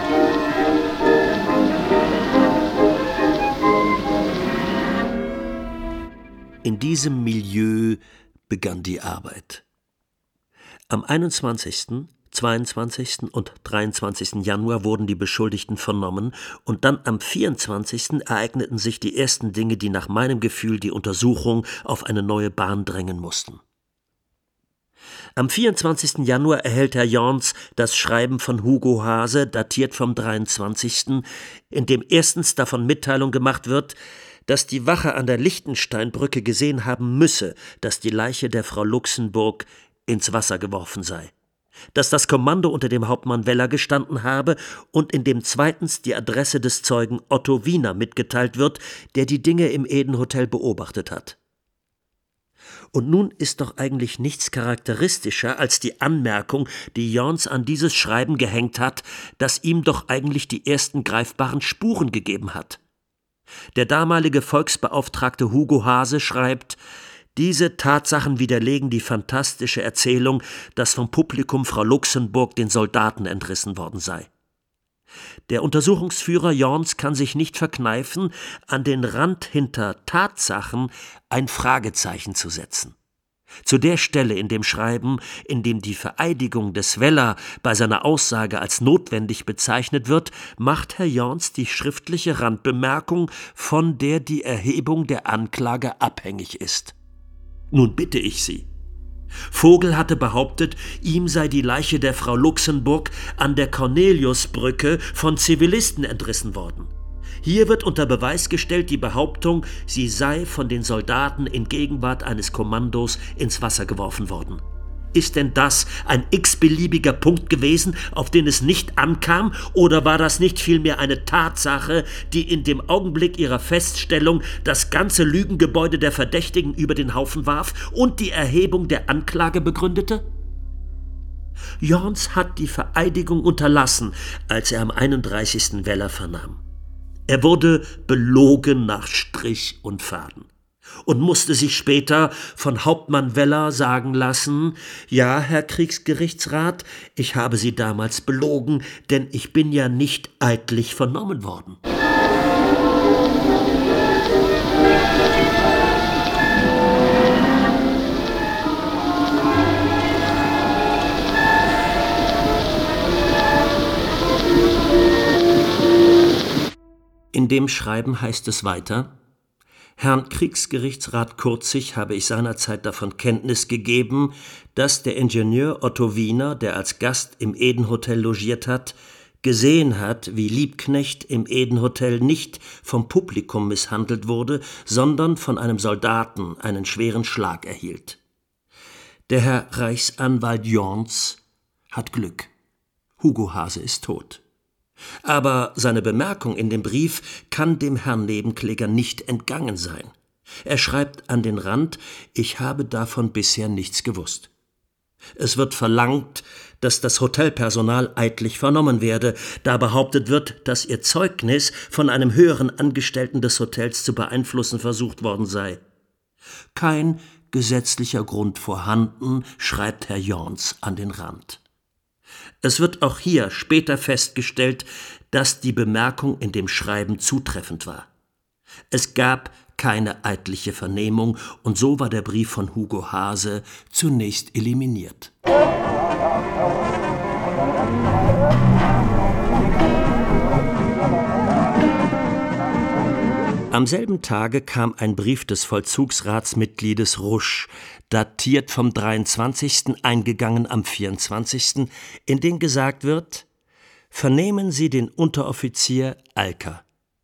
S3: In diesem Milieu begann die Arbeit. Am einundzwanzigsten, zweiundzwanzigsten und dreiundzwanzigsten Januar wurden die Beschuldigten vernommen, und dann am vierundzwanzigsten ereigneten sich die ersten Dinge, die nach meinem Gefühl die Untersuchung auf eine neue Bahn drängen mussten. Am vierundzwanzigsten Januar erhält Herr Jorns das Schreiben von Hugo Haase, datiert vom dreiundzwanzigsten, in dem erstens davon Mitteilung gemacht wird, dass die Wache an der Lichtensteinbrücke gesehen haben müsse, dass die Leiche der Frau Luxemburg ins Wasser geworfen sei, dass das Kommando unter dem Hauptmann Weller gestanden habe und in dem zweitens die Adresse des Zeugen Otto Wiener mitgeteilt wird, der die Dinge im Eden Hotel beobachtet hat. Und nun ist doch eigentlich nichts charakteristischer als die Anmerkung, die Jorns an dieses Schreiben gehängt hat, das ihm doch eigentlich die ersten greifbaren Spuren gegeben hat. Der damalige Volksbeauftragte Hugo Haase schreibt, diese Tatsachen widerlegen die fantastische Erzählung, dass vom Publikum Frau Luxemburg den Soldaten entrissen worden sei. Der Untersuchungsführer Jorns kann sich nicht verkneifen, an den Rand hinter Tatsachen ein Fragezeichen zu setzen. Zu der Stelle in dem Schreiben, in dem die Vereidigung des Weller bei seiner Aussage als notwendig bezeichnet wird, macht Herr Jorns die schriftliche Randbemerkung, von der die Erhebung der Anklage abhängig ist. Nun bitte ich Sie. Vogel hatte behauptet, ihm sei die Leiche der Frau Luxemburg an der Corneliusbrücke von Zivilisten entrissen worden. Hier wird unter Beweis gestellt die Behauptung, sie sei von den Soldaten in Gegenwart eines Kommandos ins Wasser geworfen worden. Ist denn das ein x-beliebiger Punkt gewesen, auf den es nicht ankam, oder war das nicht vielmehr eine Tatsache, die in dem Augenblick ihrer Feststellung das ganze Lügengebäude der Verdächtigen über den Haufen warf und die Erhebung der Anklage begründete? Jorns hat die Vereidigung unterlassen, als er am einunddreißigsten Weller vernahm. Er wurde belogen nach Strich und Faden und musste sich später von Hauptmann Weller sagen lassen, ja, Herr Kriegsgerichtsrat, ich habe Sie damals belogen, denn ich bin ja nicht eidlich vernommen worden. In dem Schreiben heißt es weiter: Herrn Kriegsgerichtsrat Kurzig habe ich seinerzeit davon Kenntnis gegeben, dass der Ingenieur Otto Wiener, der als Gast im Eden Hotel logiert hat, gesehen hat, wie Liebknecht im Eden Hotel nicht vom Publikum misshandelt wurde, sondern von einem Soldaten einen schweren Schlag erhielt. Der Herr Reichsanwalt Jorns hat Glück. Hugo Haase ist tot. Aber seine Bemerkung in dem Brief kann dem Herrn Nebenkläger nicht entgangen sein. Er schreibt an den Rand, ich habe davon bisher nichts gewusst. Es wird verlangt, dass das Hotelpersonal eidlich vernommen werde, da behauptet wird, dass ihr Zeugnis von einem höheren Angestellten des Hotels zu beeinflussen versucht worden sei. Kein gesetzlicher Grund vorhanden, schreibt Herr Jorns an den Rand. Es wird auch hier später festgestellt, dass die Bemerkung in dem Schreiben zutreffend war. Es gab keine eidliche Vernehmung, und so war der Brief von Hugo Haase zunächst eliminiert. Am selben Tage kam ein Brief des Vollzugsratsmitgliedes Rusch, datiert vom dreiundzwanzigsten, eingegangen am vierundzwanzigsten, in dem gesagt wird: Vernehmen Sie den Unteroffizier Alker.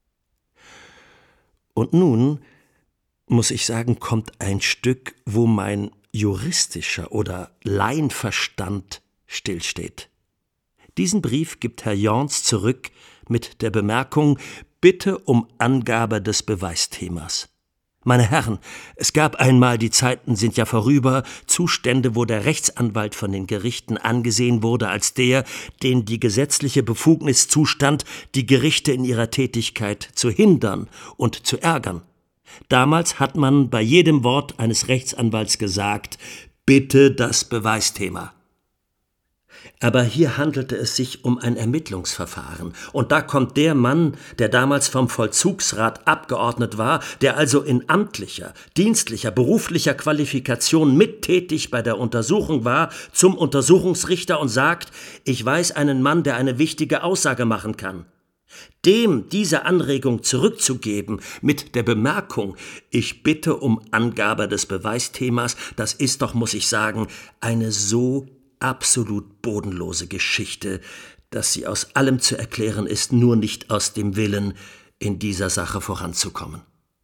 S3: Und nun, muss ich sagen, kommt ein Stück, wo mein juristischer oder Laienverstand stillsteht. Diesen Brief gibt Herr Jorns zurück mit der Bemerkung: Bitte um Angabe des Beweisthemas. Meine Herren, es gab einmal, die Zeiten sind ja vorüber, Zustände, wo der Rechtsanwalt von den Gerichten angesehen wurde als der, den die gesetzliche Befugnis zustand, die Gerichte in ihrer Tätigkeit zu hindern und zu ärgern. Damals hat man bei jedem Wort eines Rechtsanwalts gesagt: Bitte das Beweisthema. Aber hier handelte es sich um ein Ermittlungsverfahren. Und da kommt der Mann, der damals vom Vollzugsrat abgeordnet war, der also in amtlicher, dienstlicher, beruflicher Qualifikation mittätig bei der Untersuchung war, zum Untersuchungsrichter und sagt: Ich weiß einen Mann, der eine wichtige Aussage machen kann. Dem diese Anregung zurückzugeben mit der Bemerkung: Ich bitte um Angabe des Beweisthemas, das ist doch, muss ich sagen, eine so absolut bodenlose Geschichte, dass sie aus allem zu erklären ist, nur nicht aus dem Willen, in dieser Sache voranzukommen.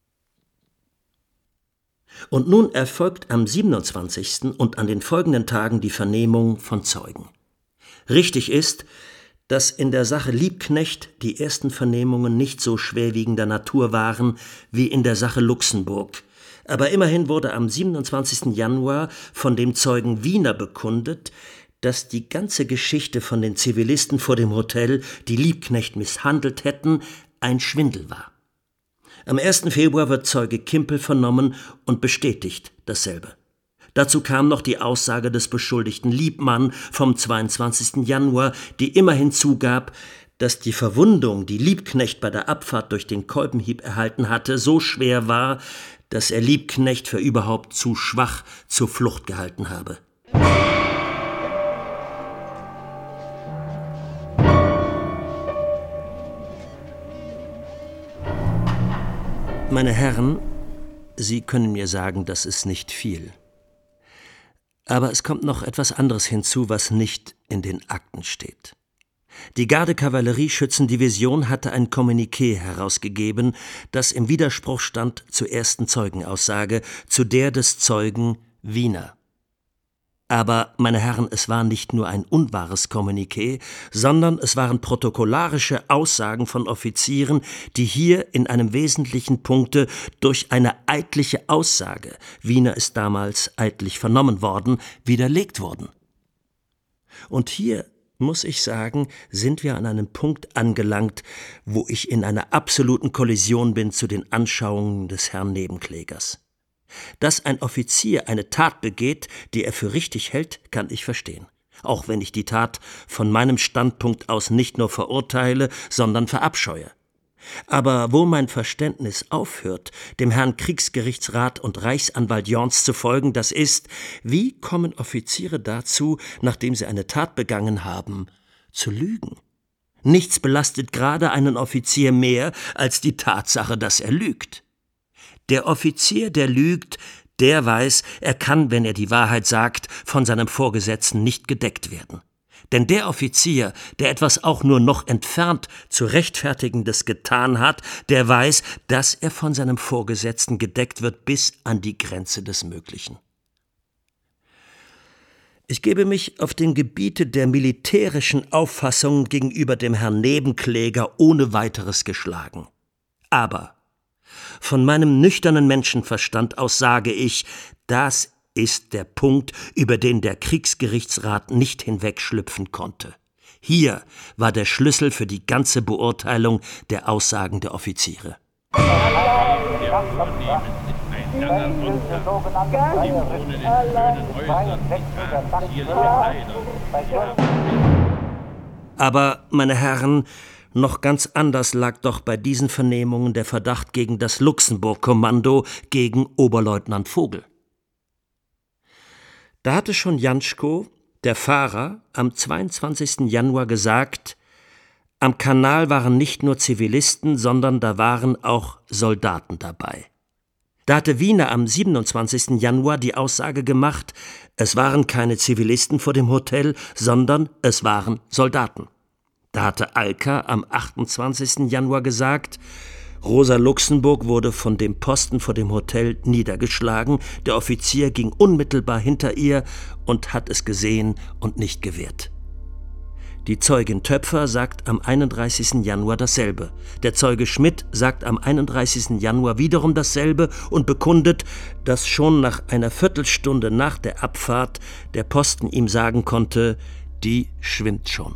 S3: Und nun erfolgt am siebenundzwanzigsten und an den folgenden Tagen die Vernehmung von Zeugen. Richtig ist, dass in der Sache Liebknecht die ersten Vernehmungen nicht so schwerwiegender Natur waren wie in der Sache Luxemburg. Aber immerhin wurde am siebenundzwanzigsten Januar von dem Zeugen Wiener bekundet, dass die ganze Geschichte von den Zivilisten vor dem Hotel, die Liebknecht misshandelt hätten, ein Schwindel war. Am ersten Februar wird Zeuge Kimpel vernommen und bestätigt dasselbe. Dazu kam noch die Aussage des Beschuldigten Liebmann vom zweiundzwanzigsten Januar, die immerhin zugab, dass die Verwundung, die Liebknecht bei der Abfahrt durch den Kolbenhieb erhalten hatte, so schwer war, dass er Liebknecht für überhaupt zu schwach zur Flucht gehalten habe. Meine Herren, Sie können mir sagen, das ist nicht viel. Aber es kommt noch etwas anderes hinzu, was nicht in den Akten steht. Die Garde-Kavallerie-Schützendivision hatte ein Kommuniqué herausgegeben, das im Widerspruch stand zur ersten Zeugenaussage, zu der des Zeugen Wiener. Aber, meine Herren, es war nicht nur ein unwahres Kommuniqué, sondern es waren protokollarische Aussagen von Offizieren, die hier in einem wesentlichen Punkte durch eine eidliche Aussage, Wiener ist damals eidlich vernommen worden, widerlegt wurden. Und hier, muss ich sagen, sind wir an einem Punkt angelangt, wo ich in einer absoluten Kollision bin zu den Anschauungen des Herrn Nebenklägers. Dass ein Offizier eine Tat begeht, die er für richtig hält, kann ich verstehen. Auch wenn ich die Tat von meinem Standpunkt aus nicht nur verurteile, sondern verabscheue. Aber wo mein Verständnis aufhört, dem Herrn Kriegsgerichtsrat und Reichsanwalt Jorns zu folgen, das ist, wie kommen Offiziere dazu, nachdem sie eine Tat begangen haben, zu lügen? Nichts belastet gerade einen Offizier mehr als die Tatsache, dass er lügt. Der Offizier, der lügt, der weiß, er kann, wenn er die Wahrheit sagt, von seinem Vorgesetzten nicht gedeckt werden. Denn der Offizier, der etwas auch nur noch entfernt zu Rechtfertigendes getan hat, der weiß, dass er von seinem Vorgesetzten gedeckt wird bis an die Grenze des Möglichen. Ich gebe mich auf dem Gebiete der militärischen Auffassung gegenüber dem Herrn Nebenkläger ohne weiteres geschlagen. Aber von meinem nüchternen Menschenverstand aus sage ich, das ist der Punkt, über den der Kriegsgerichtsrat nicht hinwegschlüpfen konnte. Hier war der Schlüssel für die ganze Beurteilung der Aussagen der Offiziere. Aber, meine Herren, Noch ganz anders lag doch bei diesen Vernehmungen der Verdacht gegen das Luxemburg-Kommando, gegen Oberleutnant Vogel. Da hatte schon Janschko, der Fahrer, am zweiundzwanzigsten Januar gesagt, am Kanal waren nicht nur Zivilisten, sondern da waren auch Soldaten dabei. Da hatte Wiener am siebenundzwanzigsten Januar die Aussage gemacht, es waren keine Zivilisten vor dem Hotel, sondern es waren Soldaten. Da hatte Alka am achtundzwanzigsten Januar gesagt, Rosa Luxemburg wurde von dem Posten vor dem Hotel niedergeschlagen, der Offizier ging unmittelbar hinter ihr und hat es gesehen und nicht gewehrt. Die Zeugin Töpfer sagt am einunddreißigsten Januar dasselbe. Der Zeuge Schmidt sagt am einunddreißigsten Januar wiederum dasselbe und bekundet, dass schon nach einer Viertelstunde nach der Abfahrt der Posten ihm sagen konnte, die schwimmt schon.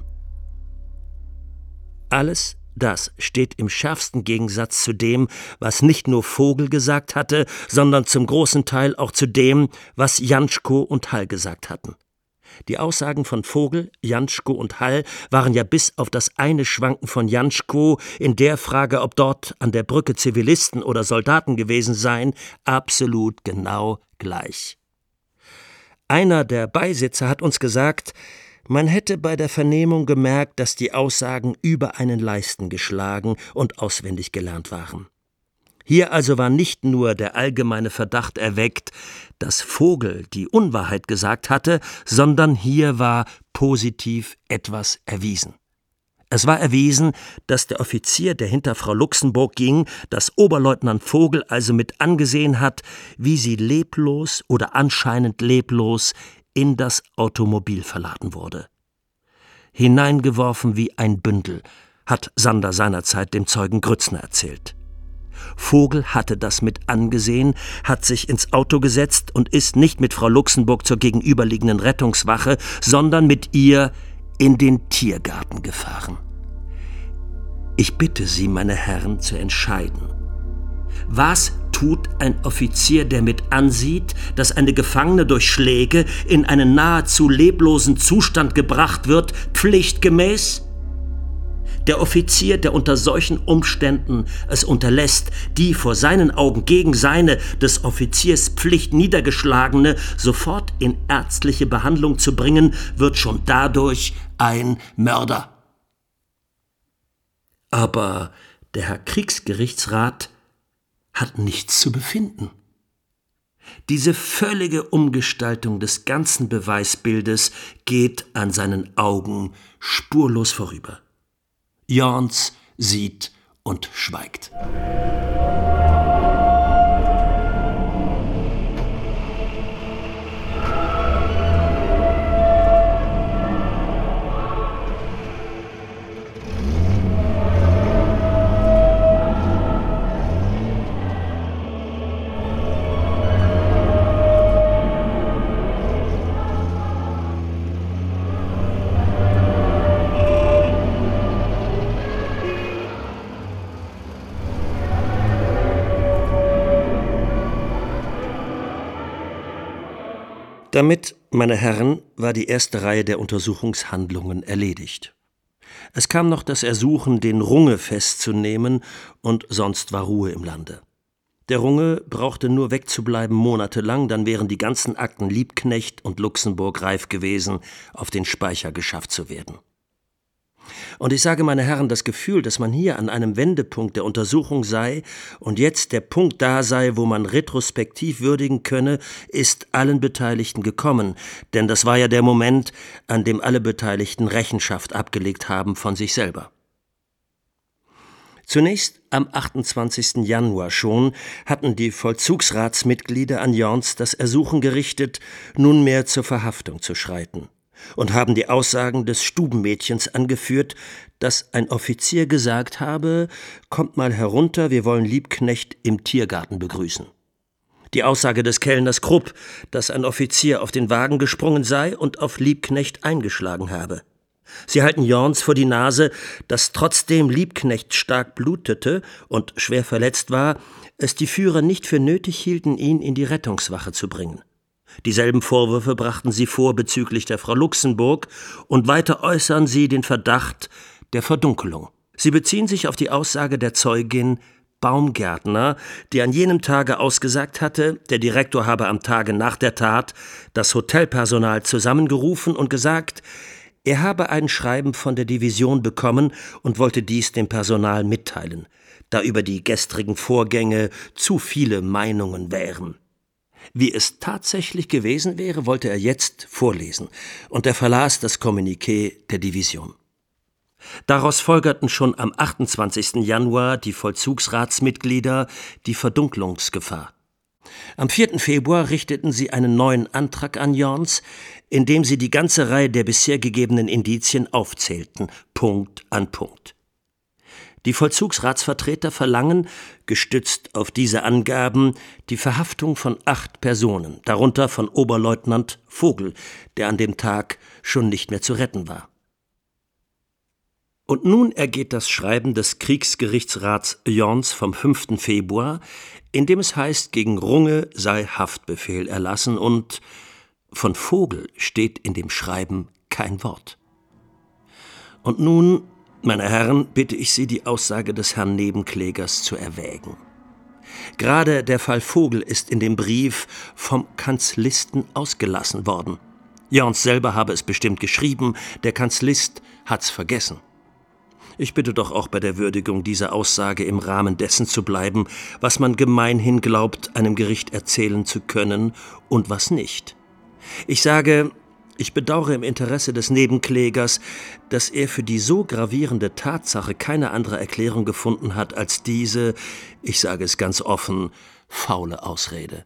S3: Alles das steht im schärfsten Gegensatz zu dem, was nicht nur Vogel gesagt hatte, sondern zum großen Teil auch zu dem, was Janschko und Hall gesagt hatten. Die Aussagen von Vogel, Janschko und Hall waren ja bis auf das eine Schwanken von Janschko in der Frage, ob dort an der Brücke Zivilisten oder Soldaten gewesen seien, absolut genau gleich. Einer der Beisitzer hat uns gesagt, man hätte bei der Vernehmung gemerkt, dass die Aussagen über einen Leisten geschlagen und auswendig gelernt waren. Hier also war nicht nur der allgemeine Verdacht erweckt, dass Vogel die Unwahrheit gesagt hatte, sondern hier war positiv etwas erwiesen. Es war erwiesen, dass der Offizier, der hinter Frau Luxemburg ging, dass Oberleutnant Vogel also mit angesehen hat, wie sie leblos oder anscheinend leblos in das Automobil verladen wurde. Hineingeworfen wie ein Bündel, hat Sander seinerzeit dem Zeugen Grützner erzählt. Vogel hatte das mit angesehen, hat sich ins Auto gesetzt und ist nicht mit Frau Luxemburg zur gegenüberliegenden Rettungswache, sondern mit ihr in den Tiergarten gefahren. Ich bitte Sie, meine Herren, zu entscheiden. Was tut ein Offizier, der mit ansieht, dass eine Gefangene durch Schläge in einen nahezu leblosen Zustand gebracht wird, pflichtgemäß? Der Offizier, der unter solchen Umständen es unterlässt, die vor seinen Augen gegen seine des Offiziers Pflicht niedergeschlagene sofort in ärztliche Behandlung zu bringen, wird schon dadurch ein Mörder. Aber der Herr Kriegsgerichtsrat hat nichts zu befinden. Diese völlige Umgestaltung des ganzen Beweisbildes geht an seinen Augen spurlos vorüber. Jorns sieht und schweigt. Damit, meine Herren, war die erste Reihe der Untersuchungshandlungen erledigt. Es kam noch das Ersuchen, den Runge festzunehmen, und sonst war Ruhe im Lande. Der Runge brauchte nur wegzubleiben monatelang, dann wären die ganzen Akten Liebknecht und Luxemburg reif gewesen, auf den Speicher geschafft zu werden. Und ich sage, meine Herren, das Gefühl, dass man hier an einem Wendepunkt der Untersuchung sei und jetzt der Punkt da sei, wo man retrospektiv würdigen könne, ist allen Beteiligten gekommen, denn das war ja der Moment, an dem alle Beteiligten Rechenschaft abgelegt haben von sich selber. Zunächst am achtundzwanzigsten Januar schon hatten die Vollzugsratsmitglieder an Jorns das Ersuchen gerichtet, nunmehr zur Verhaftung zu schreiten, und haben die Aussagen des Stubenmädchens angeführt, dass ein Offizier gesagt habe, kommt mal herunter, wir wollen Liebknecht im Tiergarten begrüßen. Die Aussage des Kellners Krupp, dass ein Offizier auf den Wagen gesprungen sei und auf Liebknecht eingeschlagen habe. Sie halten Jorns vor die Nase, dass trotzdem Liebknecht stark blutete und schwer verletzt war, es die Führer nicht für nötig hielten, ihn in die Rettungswache zu bringen. Dieselben Vorwürfe brachten sie vor bezüglich der Frau Luxemburg und weiter äußern sie den Verdacht der Verdunkelung. Sie beziehen sich auf die Aussage der Zeugin Baumgärtner, die an jenem Tage ausgesagt hatte, der Direktor habe am Tage nach der Tat das Hotelpersonal zusammengerufen und gesagt, er habe ein Schreiben von der Division bekommen und wollte dies dem Personal mitteilen, da über die gestrigen Vorgänge zu viele Meinungen wären. Wie es tatsächlich gewesen wäre, wollte er jetzt vorlesen, und er verlas das Kommuniqué der Division. Daraus folgerten schon am achtundzwanzigsten Januar die Vollzugsratsmitglieder die Verdunklungsgefahr. Am vierten Februar richteten sie einen neuen Antrag an Jorns, in dem sie die ganze Reihe der bisher gegebenen Indizien aufzählten, Punkt an Punkt. Die Vollzugsratsvertreter verlangen, gestützt auf diese Angaben, die Verhaftung von acht Personen, darunter von Oberleutnant Vogel, der an dem Tag schon nicht mehr zu retten war. Und nun ergeht das Schreiben des Kriegsgerichtsrats Jorns vom fünften Februar, in dem es heißt, gegen Runge sei Haftbefehl erlassen, und von Vogel steht in dem Schreiben kein Wort. Und nun, meine Herren, bitte ich Sie, die Aussage des Herrn Nebenklägers zu erwägen. Gerade der Fall Vogel ist in dem Brief vom Kanzlisten ausgelassen worden. Jorns selber habe es bestimmt geschrieben, der Kanzlist hat's vergessen. Ich bitte doch auch bei der Würdigung dieser Aussage im Rahmen dessen zu bleiben, was man gemeinhin glaubt, einem Gericht erzählen zu können und was nicht. Ich sage, ich bedauere im Interesse des Nebenklägers, dass er für die so gravierende Tatsache keine andere Erklärung gefunden hat als diese, ich sage es ganz offen, faule Ausrede.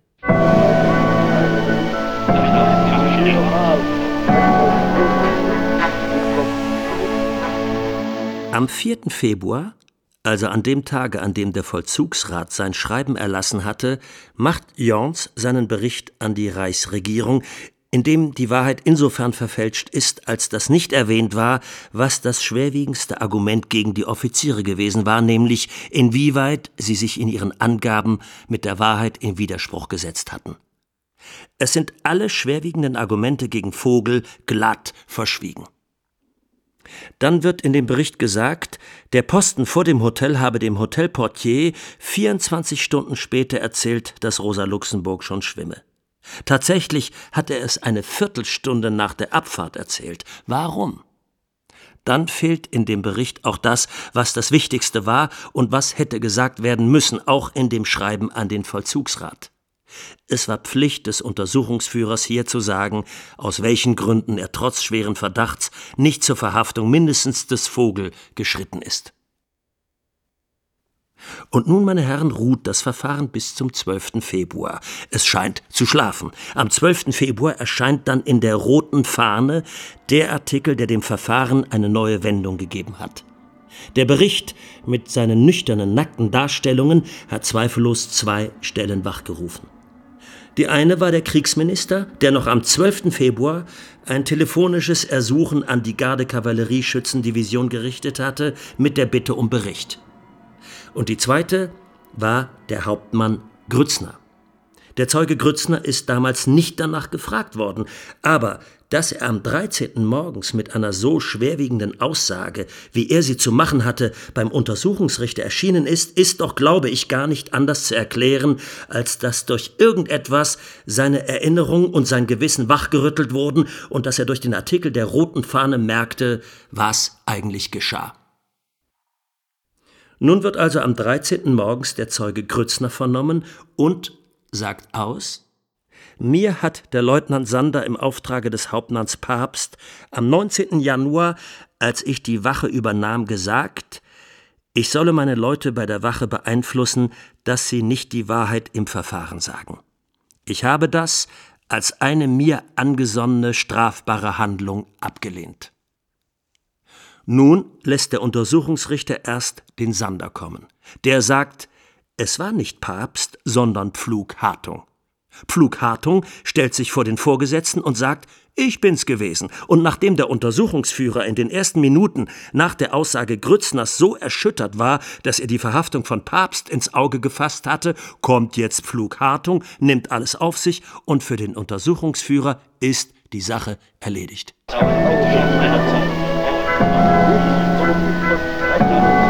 S3: Am vierten Februar, also an dem Tage, an dem der Vollzugsrat sein Schreiben erlassen hatte, macht Jorns seinen Bericht an die Reichsregierung, in dem die Wahrheit insofern verfälscht ist, als das nicht erwähnt war, was das schwerwiegendste Argument gegen die Offiziere gewesen war, nämlich inwieweit sie sich in ihren Angaben mit der Wahrheit in Widerspruch gesetzt hatten. Es sind alle schwerwiegenden Argumente gegen Vogel glatt verschwiegen. Dann wird in dem Bericht gesagt, der Posten vor dem Hotel habe dem Hotelportier vierundzwanzig Stunden später erzählt, dass Rosa Luxemburg schon schwimme. Tatsächlich hat er es eine Viertelstunde nach der Abfahrt erzählt. Warum? Dann fehlt in dem Bericht auch das, was das Wichtigste war und was hätte gesagt werden müssen, auch in dem Schreiben an den Vollzugsrat. Es war Pflicht des Untersuchungsführers hier zu sagen, aus welchen Gründen er trotz schweren Verdachts nicht zur Verhaftung mindestens des Vogel geschritten ist. Und nun, meine Herren, ruht das Verfahren bis zum zwölften Februar. Es scheint zu schlafen. Am zwölften Februar erscheint dann in der Roten Fahne der Artikel, der dem Verfahren eine neue Wendung gegeben hat. Der Bericht mit seinen nüchternen, nackten Darstellungen hat zweifellos zwei Stellen wachgerufen. Die eine war der Kriegsminister, der noch am zwölften Februar ein telefonisches Ersuchen an die Garde-Kavallerie-Schützendivision gerichtet hatte, mit der Bitte um Bericht. Und die zweite war der Hauptmann Grützner. Der Zeuge Grützner ist damals nicht danach gefragt worden, aber dass er am dreizehnten morgens mit einer so schwerwiegenden Aussage, wie er sie zu machen hatte, beim Untersuchungsrichter erschienen ist, ist doch, glaube ich, gar nicht anders zu erklären, als dass durch irgendetwas seine Erinnerung und sein Gewissen wachgerüttelt wurden und dass er durch den Artikel der Roten Fahne merkte, was eigentlich geschah. Nun wird also am dreizehnten morgens der Zeuge Grützner vernommen und sagt aus: Mir hat der Leutnant Sander im Auftrage des Hauptmanns Pabst am neunzehnten Januar, als ich die Wache übernahm, gesagt, ich solle meine Leute bei der Wache beeinflussen, dass sie nicht die Wahrheit im Verfahren sagen. Ich habe das als eine mir angesonnene strafbare Handlung abgelehnt. Nun lässt der Untersuchungsrichter erst den Sander kommen. Der sagt, es war nicht Pabst, sondern Pflug Hartung. Pflug Hartung stellt sich vor den Vorgesetzten und sagt, ich bin's gewesen. Und nachdem der Untersuchungsführer in den ersten Minuten nach der Aussage Grützners so erschüttert war, dass er die Verhaftung von Pabst ins Auge gefasst hatte, kommt jetzt Pflug Hartung, nimmt alles auf sich und für den Untersuchungsführer ist die Sache erledigt. Oh, oh, oh, oh, oh.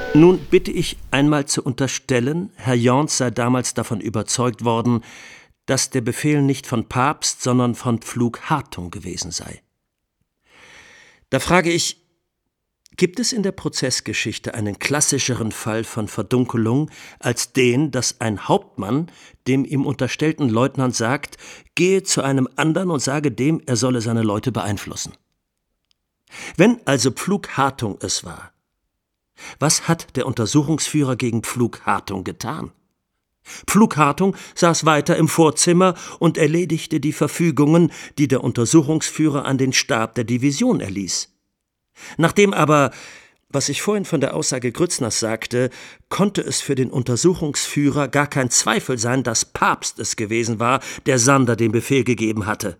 S3: Nun bitte ich einmal zu unterstellen, Herr Jorns sei damals davon überzeugt worden, dass der Befehl nicht von Pabst, sondern von Pflug-Hartung gewesen sei. Da frage ich, gibt es in der Prozessgeschichte einen klassischeren Fall von Verdunkelung als den, dass ein Hauptmann dem ihm unterstellten Leutnant sagt, gehe zu einem anderen und sage dem, er solle seine Leute beeinflussen? Wenn also Pflug-Hartung es war, was hat der Untersuchungsführer gegen Pflug-Hartung getan? Pflug-Hartung saß weiter im Vorzimmer und erledigte die Verfügungen, die der Untersuchungsführer an den Stab der Division erließ. Nachdem aber, was ich vorhin von der Aussage Grützners sagte, konnte es für den Untersuchungsführer gar kein Zweifel sein, dass Pabst es gewesen war, der Sander den Befehl gegeben hatte.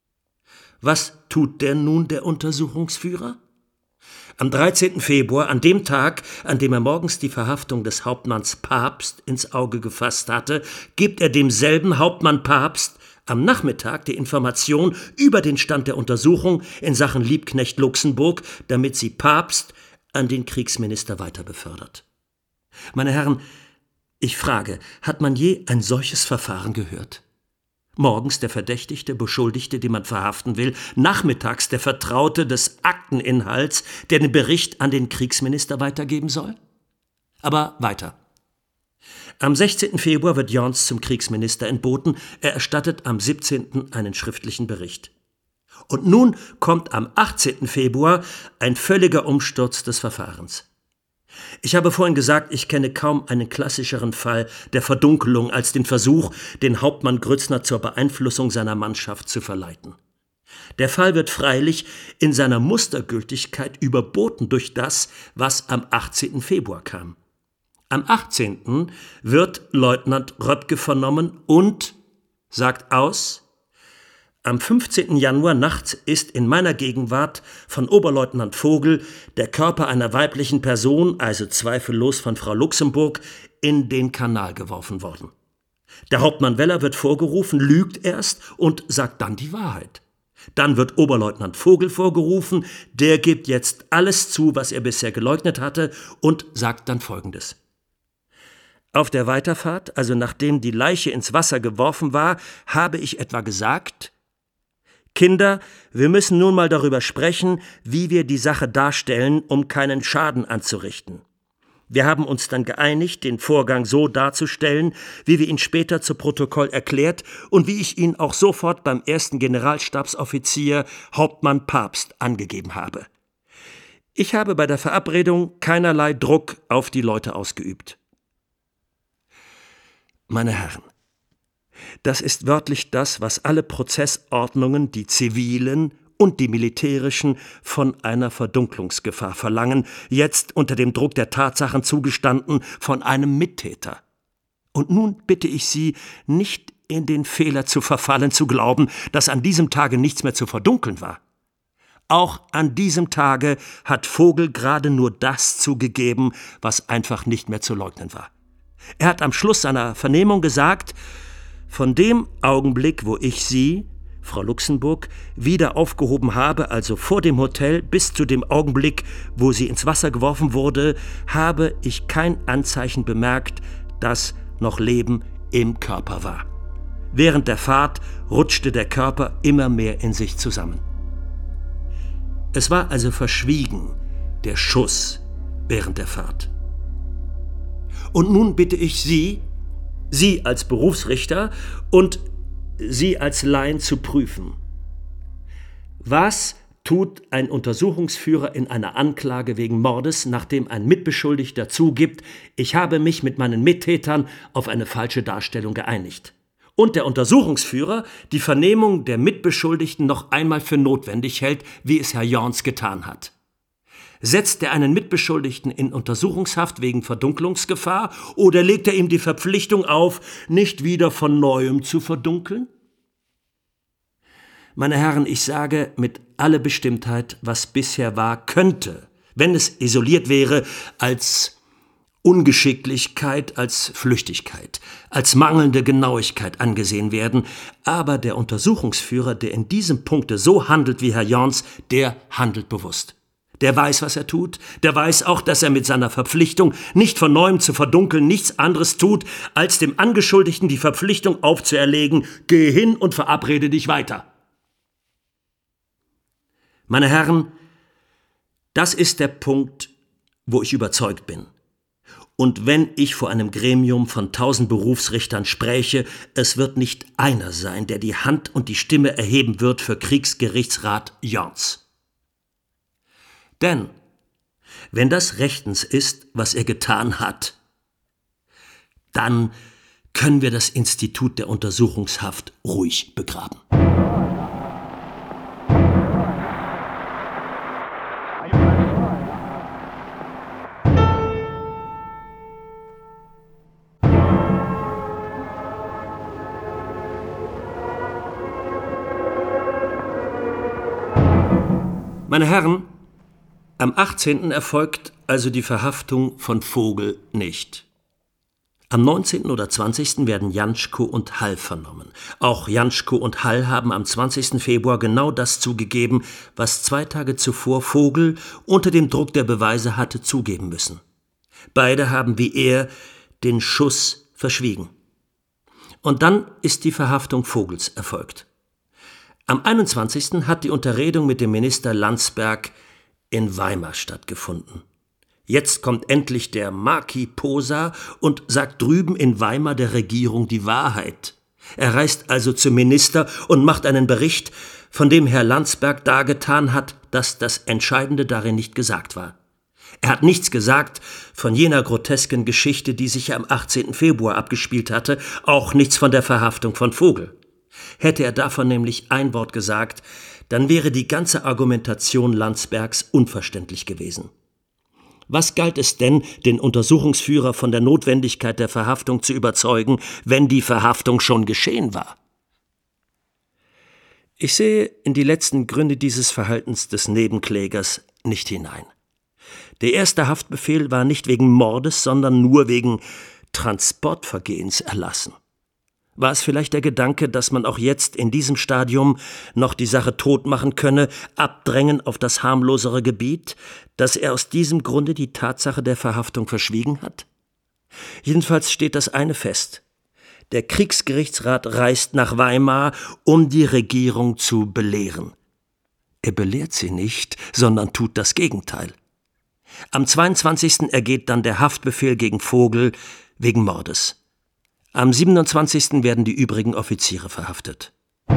S3: Was tut denn nun der Untersuchungsführer? Am dreizehnten Februar, an dem Tag, an dem er morgens die Verhaftung des Hauptmanns Pabst ins Auge gefasst hatte, gibt er demselben Hauptmann Pabst am Nachmittag die Information über den Stand der Untersuchung in Sachen Liebknecht Luxemburg, damit sie Pabst an den Kriegsminister weiter befördert. Meine Herren, ich frage, hat man je ein solches Verfahren gehört? Morgens der Verdächtigte, Beschuldigte, den man verhaften will, nachmittags der Vertraute des Akteninhalts, der den Bericht an den Kriegsminister weitergeben soll? Aber weiter. Am sechzehnten Februar wird Jorns zum Kriegsminister entboten, er erstattet am siebzehnten einen schriftlichen Bericht. Und nun kommt am achtzehnten Februar ein völliger Umsturz des Verfahrens. Ich habe vorhin gesagt, ich kenne kaum einen klassischeren Fall der Verdunkelung als den Versuch, den Hauptmann Grützner zur Beeinflussung seiner Mannschaft zu verleiten. Der Fall wird freilich in seiner Mustergültigkeit überboten durch das, was am achtzehnten Februar kam. Am achtzehnten wird Leutnant Röttke vernommen und sagt aus: Am fünfzehnten Januar nachts ist in meiner Gegenwart von Oberleutnant Vogel der Körper einer weiblichen Person, also zweifellos von Frau Luxemburg, in den Kanal geworfen worden. Der Hauptmann Weller wird vorgerufen, lügt erst und sagt dann die Wahrheit. Dann wird Oberleutnant Vogel vorgerufen, der gibt jetzt alles zu, was er bisher geleugnet hatte, und sagt dann Folgendes: Auf der Weiterfahrt, also nachdem die Leiche ins Wasser geworfen war, habe ich etwa gesagt: Kinder, wir müssen nun mal darüber sprechen, wie wir die Sache darstellen, um keinen Schaden anzurichten. Wir haben uns dann geeinigt, den Vorgang so darzustellen, wie wir ihn später zu Protokoll erklärt und wie ich ihn auch sofort beim ersten Generalstabsoffizier Hauptmann Pabst angegeben habe. Ich habe bei der Verabredung keinerlei Druck auf die Leute ausgeübt. Meine Herren, das ist wörtlich das, was alle Prozessordnungen, die zivilen und die militärischen, von einer Verdunklungsgefahr verlangen, jetzt unter dem Druck der Tatsachen zugestanden von einem Mittäter. Und nun bitte ich Sie, nicht in den Fehler zu verfallen, zu glauben, dass an diesem Tage nichts mehr zu verdunkeln war. Auch an diesem Tage hat Vogel gerade nur das zugegeben, was einfach nicht mehr zu leugnen war. Er hat am Schluss seiner Vernehmung gesagt: Von dem Augenblick, wo ich Sie, Frau Luxemburg, wieder aufgehoben habe, also vor dem Hotel, bis zu dem Augenblick, wo sie ins Wasser geworfen wurde, habe ich kein Anzeichen bemerkt, dass noch Leben im Körper war. Während der Fahrt rutschte der Körper immer mehr in sich zusammen. Es war also verschwiegen, der Schuss während der Fahrt. Und nun bitte ich Sie, Sie als Berufsrichter und Sie als Laien zu prüfen. Was tut ein Untersuchungsführer in einer Anklage wegen Mordes, nachdem ein Mitbeschuldigter zugibt, ich habe mich mit meinen Mittätern auf eine falsche Darstellung geeinigt? Und der Untersuchungsführer die Vernehmung der Mitbeschuldigten noch einmal für notwendig hält, wie es Herr Jorns getan hat. Setzt er einen Mitbeschuldigten in Untersuchungshaft wegen Verdunklungsgefahr oder legt er ihm die Verpflichtung auf, nicht wieder von Neuem zu verdunkeln? Meine Herren, ich sage mit aller Bestimmtheit, was bisher war, könnte, wenn es isoliert wäre, als Ungeschicklichkeit, als Flüchtigkeit, als mangelnde Genauigkeit angesehen werden. Aber der Untersuchungsführer, der in diesem Punkte so handelt wie Herr Jorns, der handelt bewusst. Der weiß, was er tut. Der weiß auch, dass er mit seiner Verpflichtung, nicht von neuem zu verdunkeln, nichts anderes tut, als dem Angeschuldigten die Verpflichtung aufzuerlegen, geh hin und verabrede dich weiter. Meine Herren, das ist der Punkt, wo ich überzeugt bin. Und wenn ich vor einem Gremium von tausend Berufsrichtern spräche, es wird nicht einer sein, der die Hand und die Stimme erheben wird für Kriegsgerichtsrat Jorns. Denn, wenn das rechtens ist, was er getan hat, dann können wir das Institut der Untersuchungshaft ruhig begraben. Meine Herren, am achtzehnten erfolgt also die Verhaftung von Vogel nicht. Am neunzehnten oder zwanzigsten werden Janschko und Hall vernommen. Auch Janschko und Hall haben am zwanzigsten Februar genau das zugegeben, was zwei Tage zuvor Vogel unter dem Druck der Beweise hatte zugeben müssen. Beide haben wie er den Schuss verschwiegen. Und dann ist die Verhaftung Vogels erfolgt. Am einundzwanzigsten hat die Unterredung mit dem Minister Landsberg in Weimar stattgefunden. Jetzt kommt endlich der Marquis Posa und sagt drüben in Weimar der Regierung die Wahrheit. Er reist also zum Minister und macht einen Bericht, von dem Herr Landsberg dargetan hat, dass das Entscheidende darin nicht gesagt war. Er hat nichts gesagt von jener grotesken Geschichte, die sich am achtzehnten Februar abgespielt hatte, auch nichts von der Verhaftung von Vogel. Hätte er davon nämlich ein Wort gesagt, dann wäre die ganze Argumentation Landsbergs unverständlich gewesen. Was galt es denn, den Untersuchungsführer von der Notwendigkeit der Verhaftung zu überzeugen, wenn die Verhaftung schon geschehen war? Ich sehe in die letzten Gründe dieses Verhaltens des Nebenklägers nicht hinein. Der erste Haftbefehl war nicht wegen Mordes, sondern nur wegen Transportvergehens erlassen. War es vielleicht der Gedanke, dass man auch jetzt in diesem Stadium noch die Sache totmachen könne, abdrängen auf das harmlosere Gebiet, dass er aus diesem Grunde die Tatsache der Verhaftung verschwiegen hat? Jedenfalls steht das eine fest. Der Kriegsgerichtsrat reist nach Weimar, um die Regierung zu belehren. Er belehrt sie nicht, sondern tut das Gegenteil. Am zweiundzwanzigsten ergeht dann der Haftbefehl gegen Vogel wegen Mordes. Am siebenundzwanzigsten werden die übrigen Offiziere verhaftet.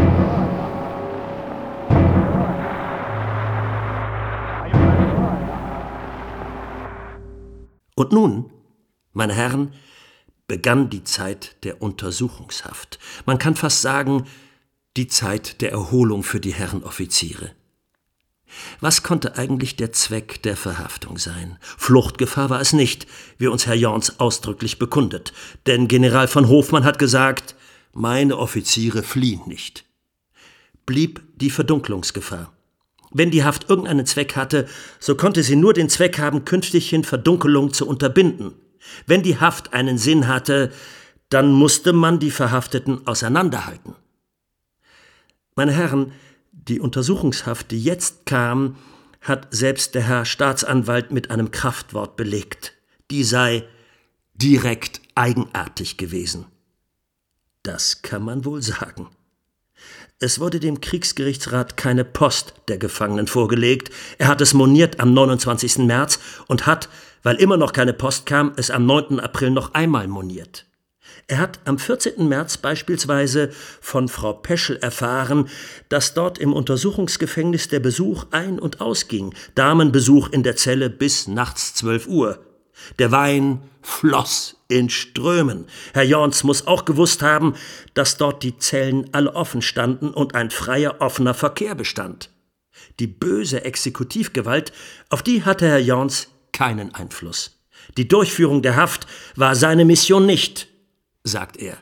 S3: Und nun, meine Herren, begann die Zeit der Untersuchungshaft. Man kann fast sagen, die Zeit der Erholung für die Herren Offiziere. Was konnte eigentlich der Zweck der Verhaftung sein? Fluchtgefahr war es nicht, wie uns Herr Jorns ausdrücklich bekundet. Denn General von Hofmann hat gesagt, meine Offiziere fliehen nicht. Blieb die Verdunkelungsgefahr. Wenn die Haft irgendeinen Zweck hatte, so konnte sie nur den Zweck haben, künftighin Verdunkelung zu unterbinden. Wenn die Haft einen Sinn hatte, dann musste man die Verhafteten auseinanderhalten. Meine Herren, die Untersuchungshaft, die jetzt kam, hat selbst der Herr Staatsanwalt mit einem Kraftwort belegt. Die sei direkt eigenartig gewesen. Das kann man wohl sagen. Es wurde dem Kriegsgerichtsrat keine Post der Gefangenen vorgelegt. Er hat es moniert am neunundzwanzigsten März und hat, weil immer noch keine Post kam, es am neunten April noch einmal moniert. Er hat am vierzehnten März beispielsweise von Frau Peschel erfahren, dass dort im Untersuchungsgefängnis der Besuch ein- und ausging, Damenbesuch in der Zelle bis nachts zwölf Uhr. Der Wein floss in Strömen. Herr Jorns muss auch gewusst haben, dass dort die Zellen alle offen standen und ein freier, offener Verkehr bestand. Die böse Exekutivgewalt, auf die hatte Herr Jorns keinen Einfluss. Die Durchführung der Haft war seine Mission nicht, sagt er.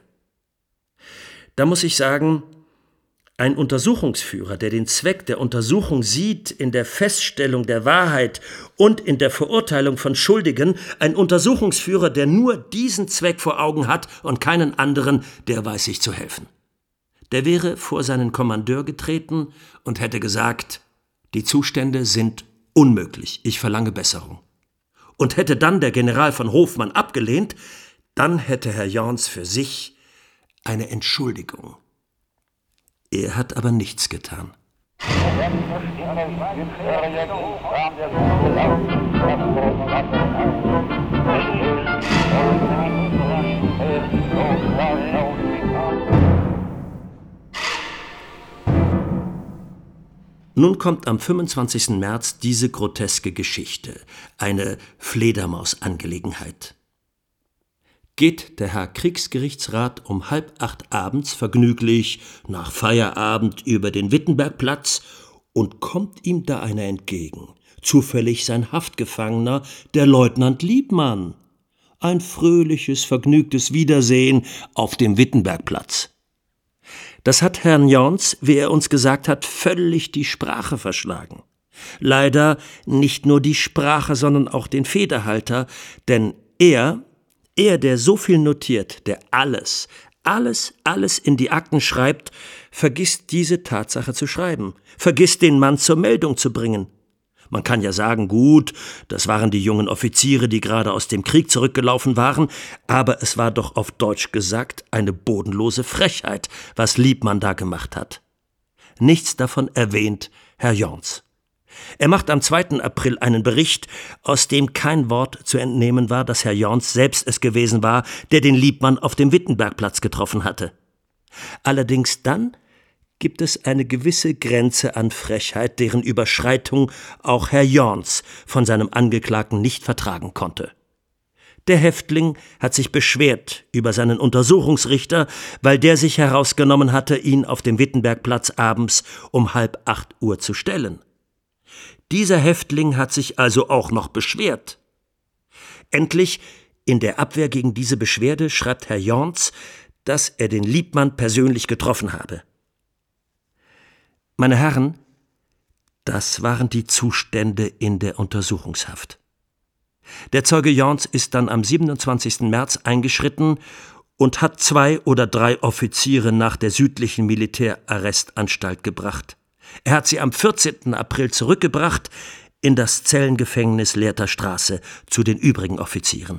S3: Da muss ich sagen, ein Untersuchungsführer, der den Zweck der Untersuchung sieht in der Feststellung der Wahrheit und in der Verurteilung von Schuldigen, ein Untersuchungsführer, der nur diesen Zweck vor Augen hat und keinen anderen, der weiß sich zu helfen. Der wäre vor seinen Kommandeur getreten und hätte gesagt, die Zustände sind Unmöglich, ich verlange Besserung. Und hätte dann der General von Hofmann abgelehnt, dann hätte Herr Jorns für sich eine Entschuldigung. Er hat aber nichts getan. Nun kommt am fünfundzwanzigsten März diese groteske Geschichte, eine Fledermaus-Angelegenheit. Geht der Herr Kriegsgerichtsrat um halb acht abends vergnüglich nach Feierabend über den Wittenbergplatz und kommt ihm da einer entgegen, zufällig sein Haftgefangener, der Leutnant Liebmann. Ein fröhliches, vergnügtes Wiedersehen auf dem Wittenbergplatz. Das hat Herrn Jorns, wie er uns gesagt hat, völlig die Sprache verschlagen. Leider nicht nur die Sprache, sondern auch den Federhalter, denn er, er, der so viel notiert, der alles, alles, alles in die Akten schreibt, vergisst diese Tatsache zu schreiben, vergisst den Mann zur Meldung zu bringen. Man kann ja sagen, gut, das waren die jungen Offiziere, die gerade aus dem Krieg zurückgelaufen waren, aber es war doch auf Deutsch gesagt eine bodenlose Frechheit, was Liebmann da gemacht hat. Nichts davon erwähnt Herr Jorns. Er macht am zweiten April einen Bericht, aus dem kein Wort zu entnehmen war, dass Herr Jorns selbst es gewesen war, der den Liebmann auf dem Wittenbergplatz getroffen hatte. Allerdings dann gibt es eine gewisse Grenze an Frechheit, deren Überschreitung auch Herr Jorns von seinem Angeklagten nicht vertragen konnte. Der Häftling hat sich beschwert über seinen Untersuchungsrichter, weil der sich herausgenommen hatte, ihn auf dem Wittenbergplatz abends um halb acht Uhr zu stellen. Dieser Häftling hat sich also auch noch beschwert. Endlich, in der Abwehr gegen diese Beschwerde, schreibt Herr Jorns, dass er den Liebmann persönlich getroffen habe. Meine Herren, das waren die Zustände in der Untersuchungshaft. Der Zeuge Jorns ist dann am siebenundzwanzigsten März eingeschritten und hat zwei oder drei Offiziere nach der südlichen Militärarrestanstalt gebracht. Er hat sie am vierzehnten April zurückgebracht in das Zellengefängnis Lehrter Straße zu den übrigen Offizieren.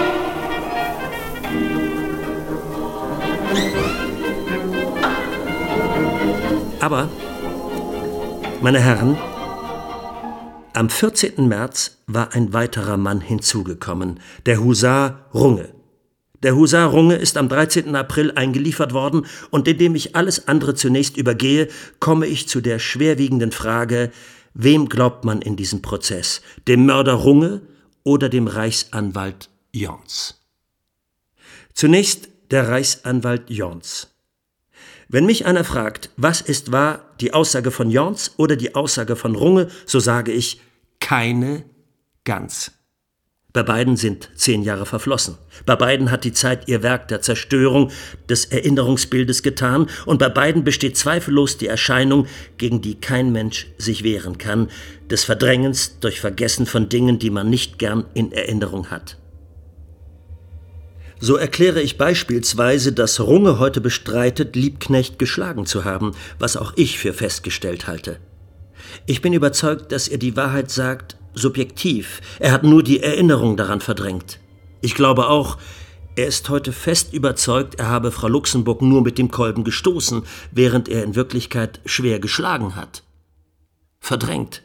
S3: Aber, meine Herren, am vierzehnten März war ein weiterer Mann hinzugekommen, der Husar Runge. Der Husar Runge ist am dreizehnten April eingeliefert worden, und indem ich alles andere zunächst übergehe, komme ich zu der schwerwiegenden Frage, wem glaubt man in diesem Prozess, dem Mörder Runge oder dem Reichsanwalt Jorns? Zunächst der Reichsanwalt Jorns. Wenn mich einer fragt, was ist wahr, die Aussage von Jorns oder die Aussage von Runge, so sage ich, keine ganz. Bei beiden sind zehn Jahre verflossen. Bei beiden hat die Zeit ihr Werk der Zerstörung des Erinnerungsbildes getan, und bei beiden besteht zweifellos die Erscheinung, gegen die kein Mensch sich wehren kann, des Verdrängens durch Vergessen von Dingen, die man nicht gern in Erinnerung hat. So erkläre ich beispielsweise, dass Runge heute bestreitet, Liebknecht geschlagen zu haben, was auch ich für festgestellt halte. Ich bin überzeugt, dass er die Wahrheit sagt, subjektiv. Er hat nur die Erinnerung daran verdrängt. Ich glaube auch, er ist heute fest überzeugt, er habe Frau Luxemburg nur mit dem Kolben gestoßen, während er in Wirklichkeit schwer geschlagen hat. Verdrängt.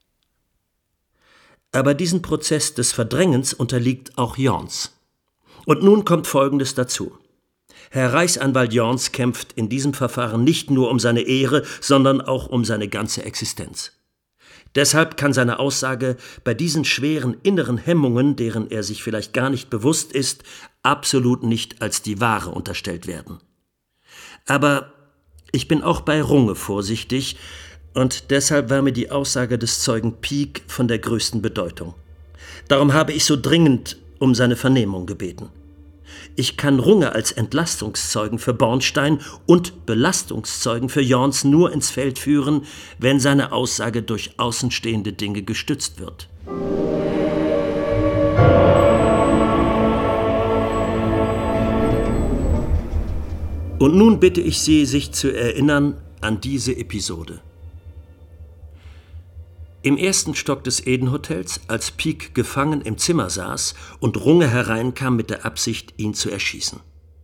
S3: Aber diesen Prozess des Verdrängens unterliegt auch Jorns. Und nun kommt Folgendes dazu. Herr Reichsanwalt Jorns kämpft in diesem Verfahren nicht nur um seine Ehre, sondern auch um seine ganze Existenz. Deshalb kann seine Aussage bei diesen schweren inneren Hemmungen, deren er sich vielleicht gar nicht bewusst ist, absolut nicht als die wahre unterstellt werden. Aber ich bin auch bei Runge vorsichtig, und deshalb war mir die Aussage des Zeugen Pieck von der größten Bedeutung. Darum habe ich so dringend um seine Vernehmung gebeten. Ich kann Runge als Entlastungszeugen für Bornstein und Belastungszeugen für Jorns nur ins Feld führen, wenn seine Aussage durch außenstehende Dinge gestützt wird. Und nun bitte ich Sie, sich zu erinnern an diese Episode. Im ersten Stock des Eden-Hotels, als Pieck gefangen im Zimmer saß und Runge hereinkam mit der Absicht, ihn zu erschießen.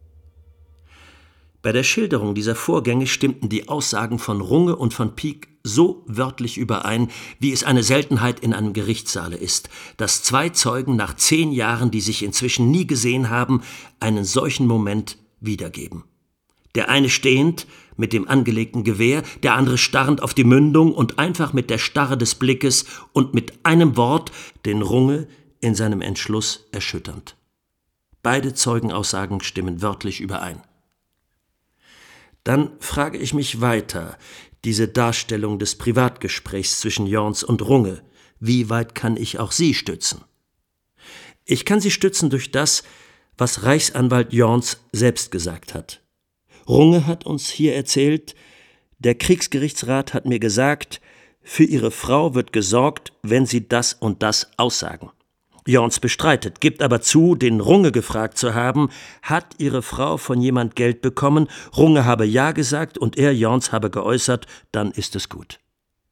S3: Bei der Schilderung dieser Vorgänge stimmten die Aussagen von Runge und von Pieck so wörtlich überein, wie es eine Seltenheit in einem Gerichtssaale ist, dass zwei Zeugen nach zehn Jahren, die sich inzwischen nie gesehen haben, einen solchen Moment wiedergeben. Der eine stehend, mit dem angelegten Gewehr, der andere starrend auf die Mündung und einfach mit der Starre des Blickes und mit einem Wort den Runge in seinem Entschluss erschütternd. Beide Zeugenaussagen stimmen wörtlich überein. Dann frage ich mich weiter, diese Darstellung des Privatgesprächs zwischen Jorns und Runge, wie weit kann ich auch sie stützen? Ich kann sie stützen durch das, was Reichsanwalt Jorns selbst gesagt hat. Runge hat uns hier erzählt, der Kriegsgerichtsrat hat mir gesagt, für ihre Frau wird gesorgt, wenn sie das und das aussagen. Jorns bestreitet, gibt aber zu, den Runge gefragt zu haben, hat ihre Frau von jemand Geld bekommen, Runge habe ja gesagt und er, Jorns, habe geäußert, dann ist es gut.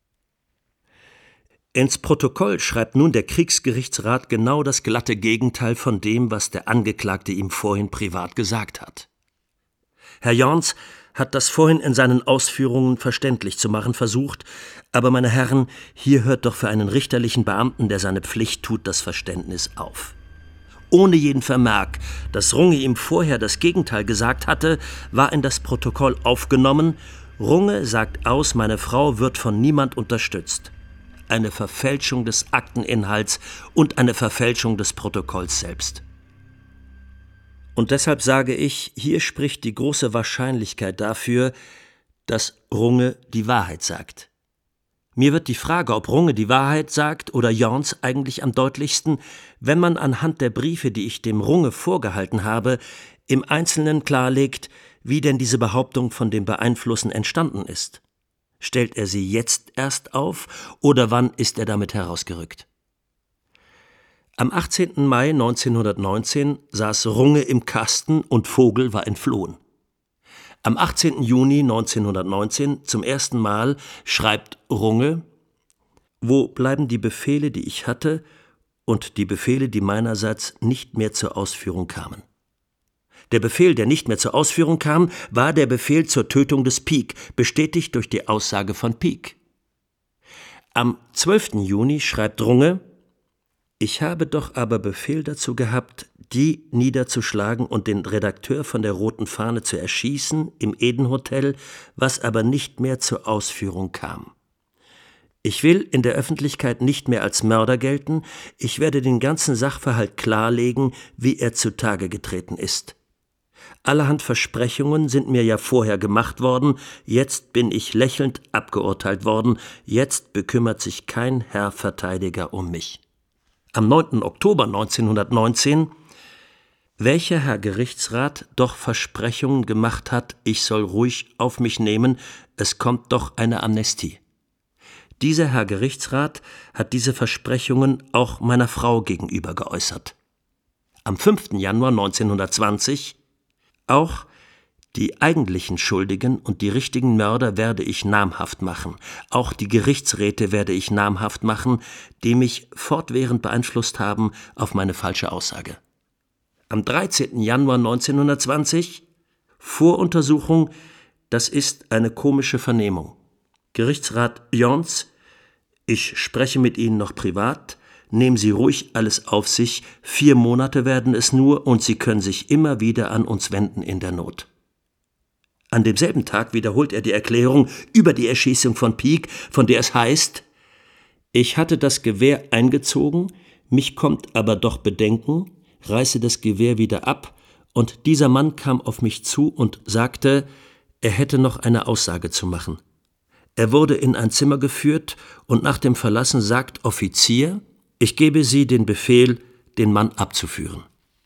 S3: Ins Protokoll schreibt nun der Kriegsgerichtsrat genau das glatte Gegenteil von dem, was der Angeklagte ihm vorhin privat gesagt hat. Herr Jorns hat das vorhin in seinen Ausführungen verständlich zu machen versucht, aber meine Herren, hier hört doch für einen richterlichen Beamten, der seine Pflicht tut, das Verständnis auf. Ohne jeden Vermerk, dass Runge ihm vorher das Gegenteil gesagt hatte, war in das Protokoll aufgenommen, Runge sagt aus, meine Frau wird von niemand unterstützt. Eine Verfälschung des Akteninhalts und eine Verfälschung des Protokolls selbst. Und deshalb sage ich, hier spricht die große Wahrscheinlichkeit dafür, dass Runge die Wahrheit sagt. Mir wird die Frage, ob Runge die Wahrheit sagt oder Jorns, eigentlich am deutlichsten, wenn man anhand der Briefe, die ich dem Runge vorgehalten habe, im Einzelnen klarlegt, wie denn diese Behauptung von dem Beeinflussen entstanden ist. Stellt er sie jetzt erst auf oder wann ist er damit herausgerückt? Am achtzehnten Mai neunzehnhundertneunzehn saß Runge im Kasten und Vogel war entflohen. Am achtzehnten Juni neunzehnhundertneunzehn zum ersten Mal schreibt Runge: Wo bleiben die Befehle, die ich hatte, und die Befehle, die meinerseits nicht mehr zur Ausführung kamen? Der Befehl, der nicht mehr zur Ausführung kam, war der Befehl zur Tötung des Pieck, bestätigt durch die Aussage von Pieck. Am zwölften Juni schreibt Runge: Ich habe doch aber Befehl dazu gehabt, die niederzuschlagen und den Redakteur von der Roten Fahne zu erschießen im Eden-Hotel, was aber nicht mehr zur Ausführung kam. Ich will in der Öffentlichkeit nicht mehr als Mörder gelten, ich werde den ganzen Sachverhalt klarlegen, wie er zutage getreten ist. Allerhand Versprechungen sind mir ja vorher gemacht worden, jetzt bin ich lächelnd abgeurteilt worden, jetzt bekümmert sich kein Herr Verteidiger um mich. Am neunten Oktober neunzehnhundertneunzehn, welcher Herr Gerichtsrat doch Versprechungen gemacht hat, ich soll ruhig auf mich nehmen, es kommt doch eine Amnestie. Dieser Herr Gerichtsrat hat diese Versprechungen auch meiner Frau gegenüber geäußert. Am fünften Januar neunzehnhundertzwanzig, auch die eigentlichen Schuldigen und die richtigen Mörder werde ich namhaft machen. Auch die Gerichtsräte werde ich namhaft machen, die mich fortwährend beeinflusst haben auf meine falsche Aussage. Am dreizehnten Januar neunzehnhundertzwanzig, Voruntersuchung, das ist eine komische Vernehmung. Gerichtsrat Jorns, ich spreche mit Ihnen noch privat, nehmen Sie ruhig alles auf sich, vier Monate werden es nur und Sie können sich immer wieder an uns wenden in der Not. An demselben Tag wiederholt er die Erklärung über die Erschießung von Pieck, von der es heißt: Ich hatte das Gewehr eingezogen, mich kommt aber doch Bedenken, reiße das Gewehr wieder ab, und dieser Mann kam auf mich zu und sagte, er hätte noch eine Aussage zu machen. Er wurde in ein Zimmer geführt und nach dem Verlassen sagt Offizier, ich gebe Sie den Befehl, den Mann abzuführen.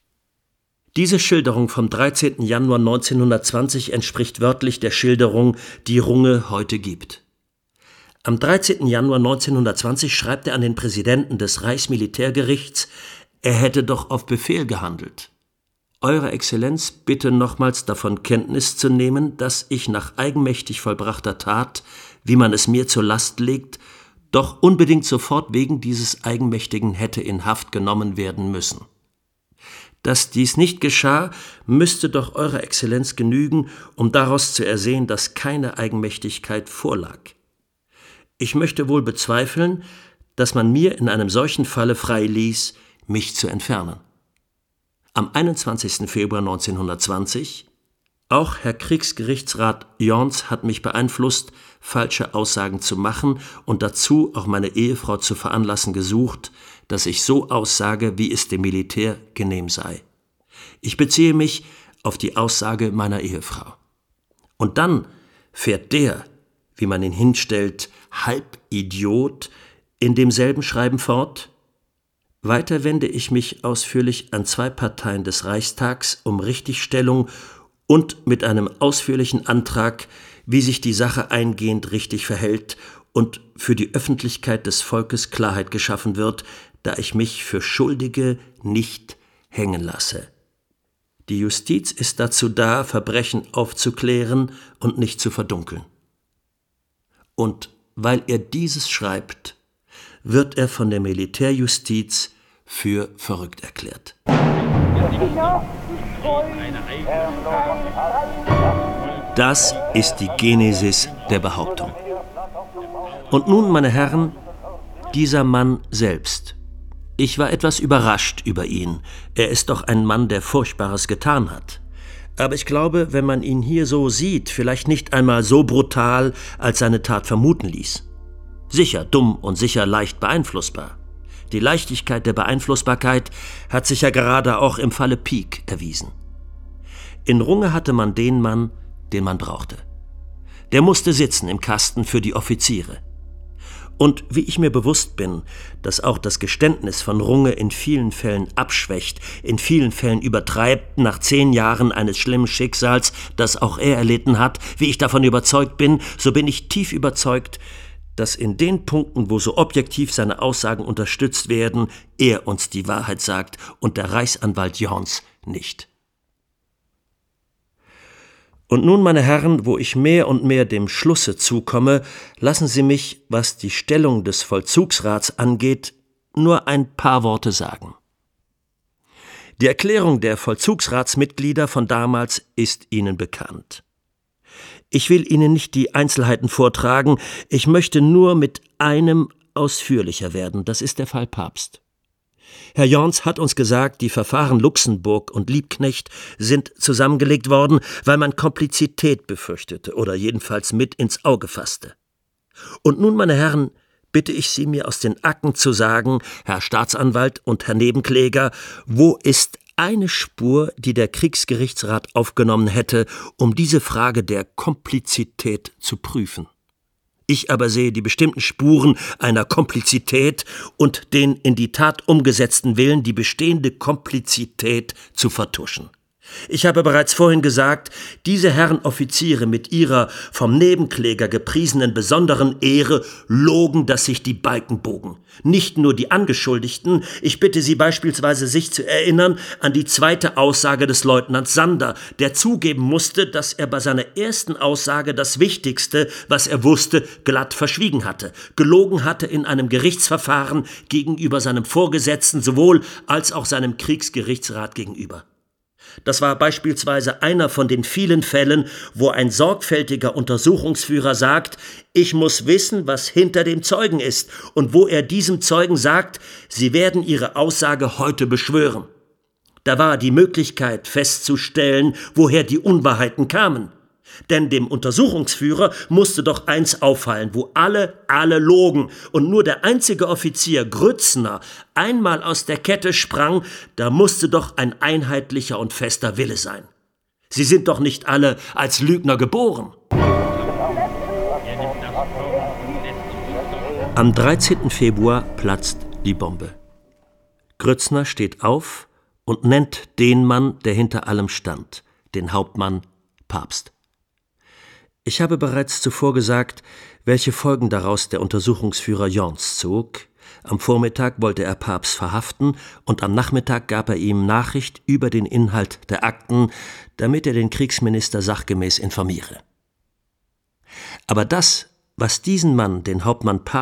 S3: Diese Schilderung vom dreizehnten Januar neunzehnhundertzwanzig entspricht wörtlich der Schilderung, die Runge heute gibt. Am dreizehnten Januar neunzehnhundertzwanzig schreibt er an den Präsidenten des Reichsmilitärgerichts, er hätte doch auf Befehl gehandelt. Eure Exzellenz bitte nochmals davon Kenntnis zu nehmen, dass ich nach eigenmächtig vollbrachter Tat, wie man es mir zur Last legt, doch unbedingt sofort wegen dieses Eigenmächtigen hätte in Haft genommen werden müssen. Dass dies nicht geschah, müsste doch Eurer Exzellenz genügen, um daraus zu ersehen, dass keine Eigenmächtigkeit vorlag. Ich möchte wohl bezweifeln, dass man mir in einem solchen Falle freiließ, mich zu entfernen. Am einundzwanzigsten Februar neunzehnhundertzwanzig, auch Herr Kriegsgerichtsrat Jorns hat mich beeinflusst, falsche Aussagen zu machen und dazu auch meine Ehefrau zu veranlassen gesucht, dass ich so aussage, wie es dem Militär genehm sei. Ich beziehe mich auf die Aussage meiner Ehefrau. Und dann fährt der, wie man ihn hinstellt, Halbidiot in demselben Schreiben fort: Weiter wende ich mich ausführlich an zwei Parteien des Reichstags um Richtigstellung und mit einem ausführlichen Antrag, wie sich die Sache eingehend richtig verhält und für die Öffentlichkeit des Volkes Klarheit geschaffen wird, da ich mich für Schuldige nicht hängen lasse. Die Justiz ist dazu da, Verbrechen aufzuklären und nicht zu verdunkeln. Und weil er dieses schreibt, wird er von der Militärjustiz für verrückt erklärt. Das ist die Genesis der Behauptung. Und nun, meine Herren, dieser Mann selbst. Ich war etwas überrascht über ihn. Er ist doch ein Mann, der Furchtbares getan hat. Aber ich glaube, wenn man ihn hier so sieht, vielleicht nicht einmal so brutal, als seine Tat vermuten ließ. Sicher dumm und sicher leicht beeinflussbar. Die Leichtigkeit der Beeinflussbarkeit hat sich ja gerade auch im Falle Pieck erwiesen. In Runge hatte man den Mann, den man brauchte. Der musste sitzen im Kasten für die Offiziere. Und wie ich mir bewusst bin, dass auch das Geständnis von Runge in vielen Fällen abschwächt, in vielen Fällen übertreibt, nach zehn Jahren eines schlimmen Schicksals, das auch er erlitten hat, wie ich davon überzeugt bin, so bin ich tief überzeugt, dass in den Punkten, wo so objektiv seine Aussagen unterstützt werden, er uns die Wahrheit sagt und der Reichsanwalt Jorns nicht. Und nun, meine Herren, wo ich mehr und mehr dem Schlusse zukomme, lassen Sie mich, was die Stellung des Vollzugsrats angeht, nur ein paar Worte sagen. Die Erklärung der Vollzugsratsmitglieder von damals ist Ihnen bekannt. Ich will Ihnen nicht die Einzelheiten vortragen, ich möchte nur mit einem ausführlicher werden, das ist der Fall Pabst. Herr Jorns hat uns gesagt, die Verfahren Luxemburg und Liebknecht sind zusammengelegt worden, weil man Komplizität befürchtete oder jedenfalls mit ins Auge fasste. Und nun, meine Herren, bitte ich Sie, mir aus den Akten zu sagen, Herr Staatsanwalt und Herr Nebenkläger, wo ist eine Spur, die der Kriegsgerichtsrat aufgenommen hätte, um diese Frage der Komplizität zu prüfen. Ich aber sehe die bestimmten Spuren einer Komplizität und den in die Tat umgesetzten Willen, die bestehende Komplizität zu vertuschen. Ich habe bereits vorhin gesagt, diese Herren Offiziere mit ihrer vom Nebenkläger gepriesenen besonderen Ehre logen, dass sich die Balken bogen. Nicht nur die Angeschuldigten, ich bitte Sie beispielsweise sich zu erinnern an die zweite Aussage des Leutnants Sander, der zugeben musste, dass er bei seiner ersten Aussage das Wichtigste, was er wusste, glatt verschwiegen hatte, gelogen hatte in einem Gerichtsverfahren gegenüber seinem Vorgesetzten sowohl als auch seinem Kriegsgerichtsrat gegenüber. Das war beispielsweise einer von den vielen Fällen, wo ein sorgfältiger Untersuchungsführer sagt, ich muss wissen, was hinter dem Zeugen ist, und wo er diesem Zeugen sagt, Sie werden Ihre Aussage heute beschwören. Da war die Möglichkeit festzustellen, woher die Unwahrheiten kamen. Denn dem Untersuchungsführer musste doch eins auffallen, wo alle, alle logen und nur der einzige Offizier Grützner einmal aus der Kette sprang, da musste doch ein einheitlicher und fester Wille sein. Sie sind doch nicht alle als Lügner geboren. Am dreizehnten Februar platzt die Bombe. Grützner steht auf und nennt den Mann, der hinter allem stand, den Hauptmann Pabst. Ich habe bereits zuvor gesagt, welche Folgen daraus der Untersuchungsführer Jorns zog. Am Vormittag wollte er Pabst verhaften und am Nachmittag gab er ihm Nachricht über den Inhalt der Akten, damit er den Kriegsminister sachgemäß informiere. Aber das, was diesen Mann, den Hauptmann Pabst,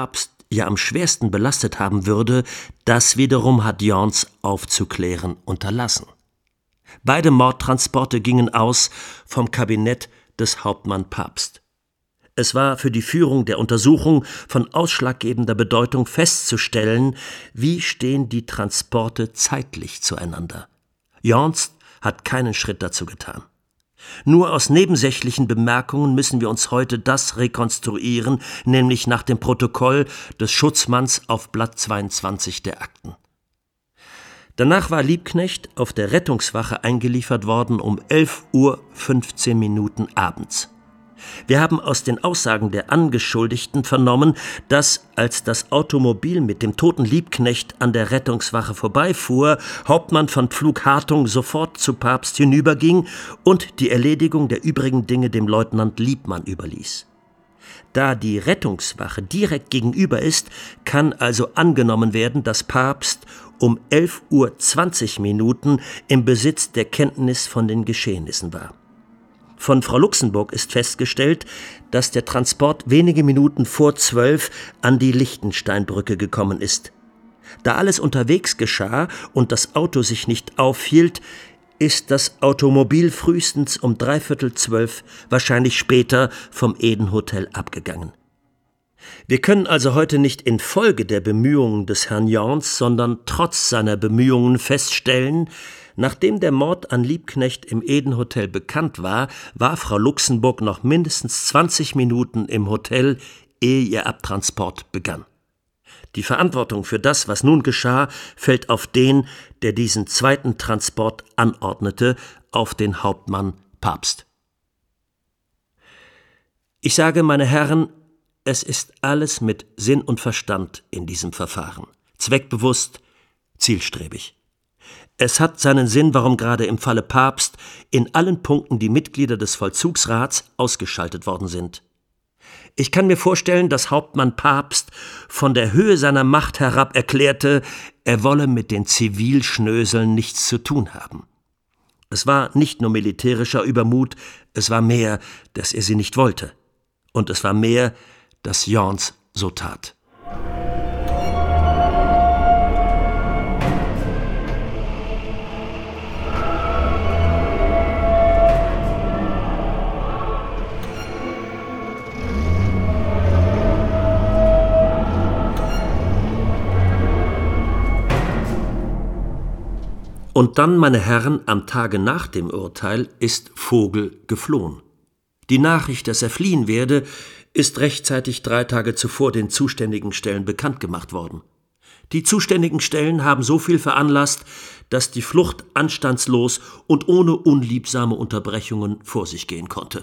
S3: ja am schwersten belastet haben würde, das wiederum hat Jorns aufzuklären unterlassen. Beide Mordtransporte gingen aus vom Kabinett des Hauptmann Pabst. Es war für die Führung der Untersuchung von ausschlaggebender Bedeutung festzustellen, wie stehen die Transporte zeitlich zueinander. Jorns hat keinen Schritt dazu getan. Nur aus nebensächlichen Bemerkungen müssen wir uns heute das rekonstruieren, nämlich nach dem Protokoll des Schutzmanns auf Blatt zweiundzwanzig der Akten. Danach war Liebknecht auf der Rettungswache eingeliefert worden um elf Uhr fünfzehn Minuten abends. Wir haben aus den Aussagen der Angeschuldigten vernommen, dass, als das Automobil mit dem toten Liebknecht an der Rettungswache vorbeifuhr, Hauptmann von Pflug-Hartung sofort zu Pabst hinüberging und die Erledigung der übrigen Dinge dem Leutnant Liebmann überließ. Da die Rettungswache direkt gegenüber ist, kann also angenommen werden, dass Pabst um elf Uhr zwanzig Minuten im Besitz der Kenntnis von den Geschehnissen war. Von Frau Luxemburg ist festgestellt, dass der Transport wenige Minuten vor zwölf an die Lichtensteinbrücke gekommen ist. Da alles unterwegs geschah und das Auto sich nicht aufhielt, ist das Automobil frühestens um dreiviertel zwölf, wahrscheinlich später, vom Eden-Hotel abgegangen. Wir können also heute nicht infolge der Bemühungen des Herrn Jorns, sondern trotz seiner Bemühungen feststellen, nachdem der Mord an Liebknecht im Eden-Hotel bekannt war, war Frau Luxemburg noch mindestens zwanzig Minuten im Hotel, ehe ihr Abtransport begann. Die Verantwortung für das, was nun geschah, fällt auf den, der diesen zweiten Transport anordnete, auf den Hauptmann Pabst. Ich sage, meine Herren, es ist alles mit Sinn und Verstand in diesem Verfahren, zweckbewusst, zielstrebig. Es hat seinen Sinn, warum gerade im Falle Pabst in allen Punkten die Mitglieder des Vollzugsrats ausgeschaltet worden sind. Ich kann mir vorstellen, dass Hauptmann Pabst von der Höhe seiner Macht herab erklärte, er wolle mit den Zivilschnöseln nichts zu tun haben. Es war nicht nur militärischer Übermut, es war mehr, dass er sie nicht wollte. Und es war mehr, dass Jorns so tat. Und dann, meine Herren, am Tage nach dem Urteil ist Vogel geflohen. Die Nachricht, dass er fliehen werde, ist rechtzeitig drei Tage zuvor den zuständigen Stellen bekannt gemacht worden. Die zuständigen Stellen haben so viel veranlasst, dass die Flucht anstandslos und ohne unliebsame Unterbrechungen vor sich gehen konnte.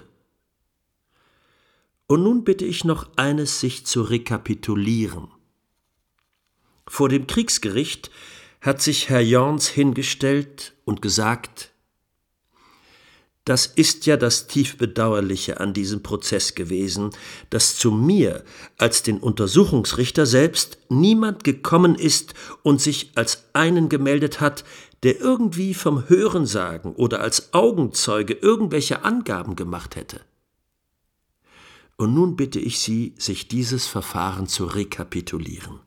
S3: Und nun bitte ich noch eines, sich zu rekapitulieren. Vor dem Kriegsgericht hat sich Herr Jorns hingestellt und gesagt: Das ist ja das tief Bedauerliche an diesem Prozess gewesen, dass zu mir als den Untersuchungsrichter selbst niemand gekommen ist und sich als einen gemeldet hat, der irgendwie vom Hörensagen oder als Augenzeuge irgendwelche Angaben gemacht hätte. Und nun bitte ich Sie, sich dieses Verfahren zu rekapitulieren.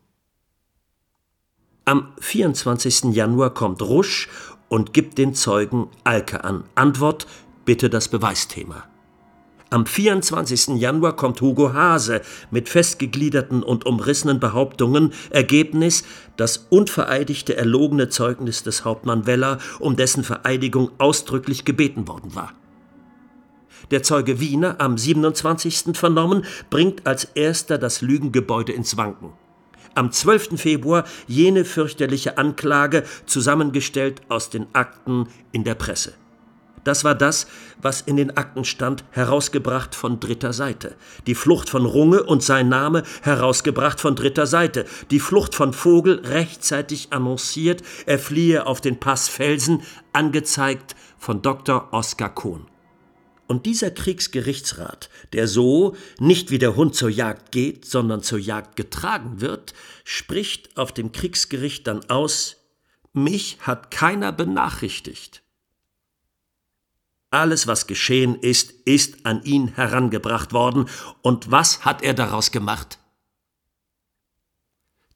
S3: Am vierundzwanzigsten Januar kommt Rusch und gibt den Zeugen Alke an. Antwort: Bitte das Beweisthema. Am vierundzwanzigsten Januar kommt Hugo Hase mit festgegliederten und umrissenen Behauptungen. Ergebnis: das unvereidigte erlogene Zeugnis des Hauptmann Weller, um dessen Vereidigung ausdrücklich gebeten worden war. Der Zeuge Wiener, am siebenundzwanzigsten vernommen, bringt als erster das Lügengebäude ins Wanken. Am zwölften Februar jene fürchterliche Anklage, zusammengestellt aus den Akten in der Presse. Das war das, was in den Akten stand, herausgebracht von dritter Seite. Die Flucht von Runge und sein Name, herausgebracht von dritter Seite. Die Flucht von Vogel, rechtzeitig annonciert, er fliehe auf den Pass Felsen, angezeigt von Doktor Oskar Kohn. Und dieser Kriegsgerichtsrat, der so nicht wie der Hund zur Jagd geht, sondern zur Jagd getragen wird, spricht auf dem Kriegsgericht dann aus: Mich hat keiner benachrichtigt. Alles, was geschehen ist, ist an ihn herangebracht worden. Und was hat er daraus gemacht?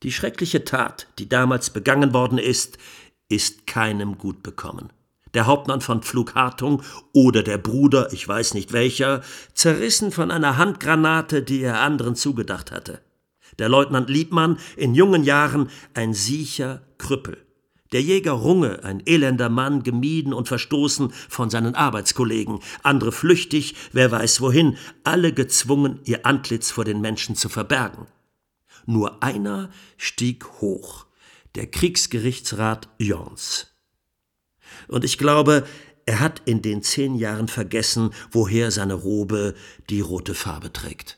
S3: Die schreckliche Tat, die damals begangen worden ist, ist keinem gut bekommen. Der Hauptmann von Pflug-Hartung oder der Bruder, ich weiß nicht welcher, zerrissen von einer Handgranate, die er anderen zugedacht hatte. Der Leutnant Liebmann, in jungen Jahren ein siecher Krüppel. Der Jäger Runge, ein elender Mann, gemieden und verstoßen von seinen Arbeitskollegen. Andere flüchtig, wer weiß wohin, alle gezwungen, ihr Antlitz vor den Menschen zu verbergen. Nur einer stieg hoch, der Kriegsgerichtsrat Jorns. Und ich glaube, er hat in den zehn Jahren vergessen, woher seine Robe die rote Farbe trägt.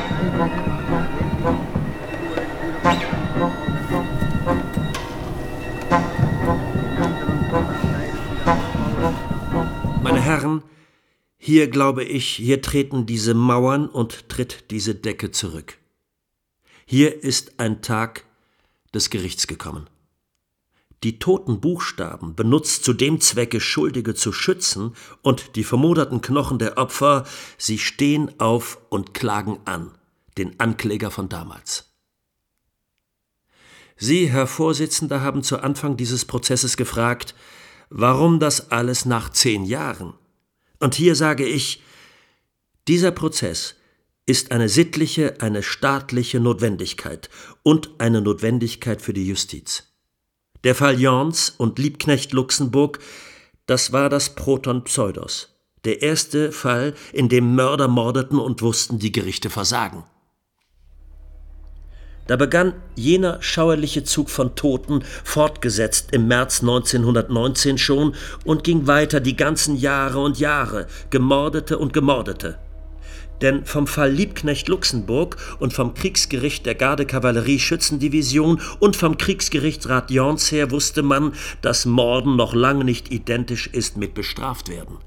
S3: Meine Herren, hier glaube ich, hier treten diese Mauern und tritt diese Decke zurück. Hier ist ein Tag des Gerichts gekommen. Die toten Buchstaben, benutzt zu dem Zwecke, Schuldige zu schützen, und die vermoderten Knochen der Opfer, sie stehen auf und klagen an, den Ankläger von damals. Sie, Herr Vorsitzender, haben zu Anfang dieses Prozesses gefragt, warum das alles nach zehn Jahren? Und hier sage ich, dieser Prozess ist eine sittliche, eine staatliche Notwendigkeit und eine Notwendigkeit für die Justiz. Der Fall Jorns und Liebknecht Luxemburg, das war das Proton Pseudos, der erste Fall, in dem Mörder mordeten und wussten, die Gerichte versagen. Da begann jener schauerliche Zug von Toten, fortgesetzt im März neunzehnhundertneunzehn schon, und ging weiter die ganzen Jahre und Jahre, Gemordete und Gemordete. Denn vom Fall Liebknecht Luxemburg und vom Kriegsgericht der Gardekavallerie-Schützendivision und vom Kriegsgerichtsrat Jorns her wusste man, dass Morden noch lange nicht identisch ist mit bestraft werden.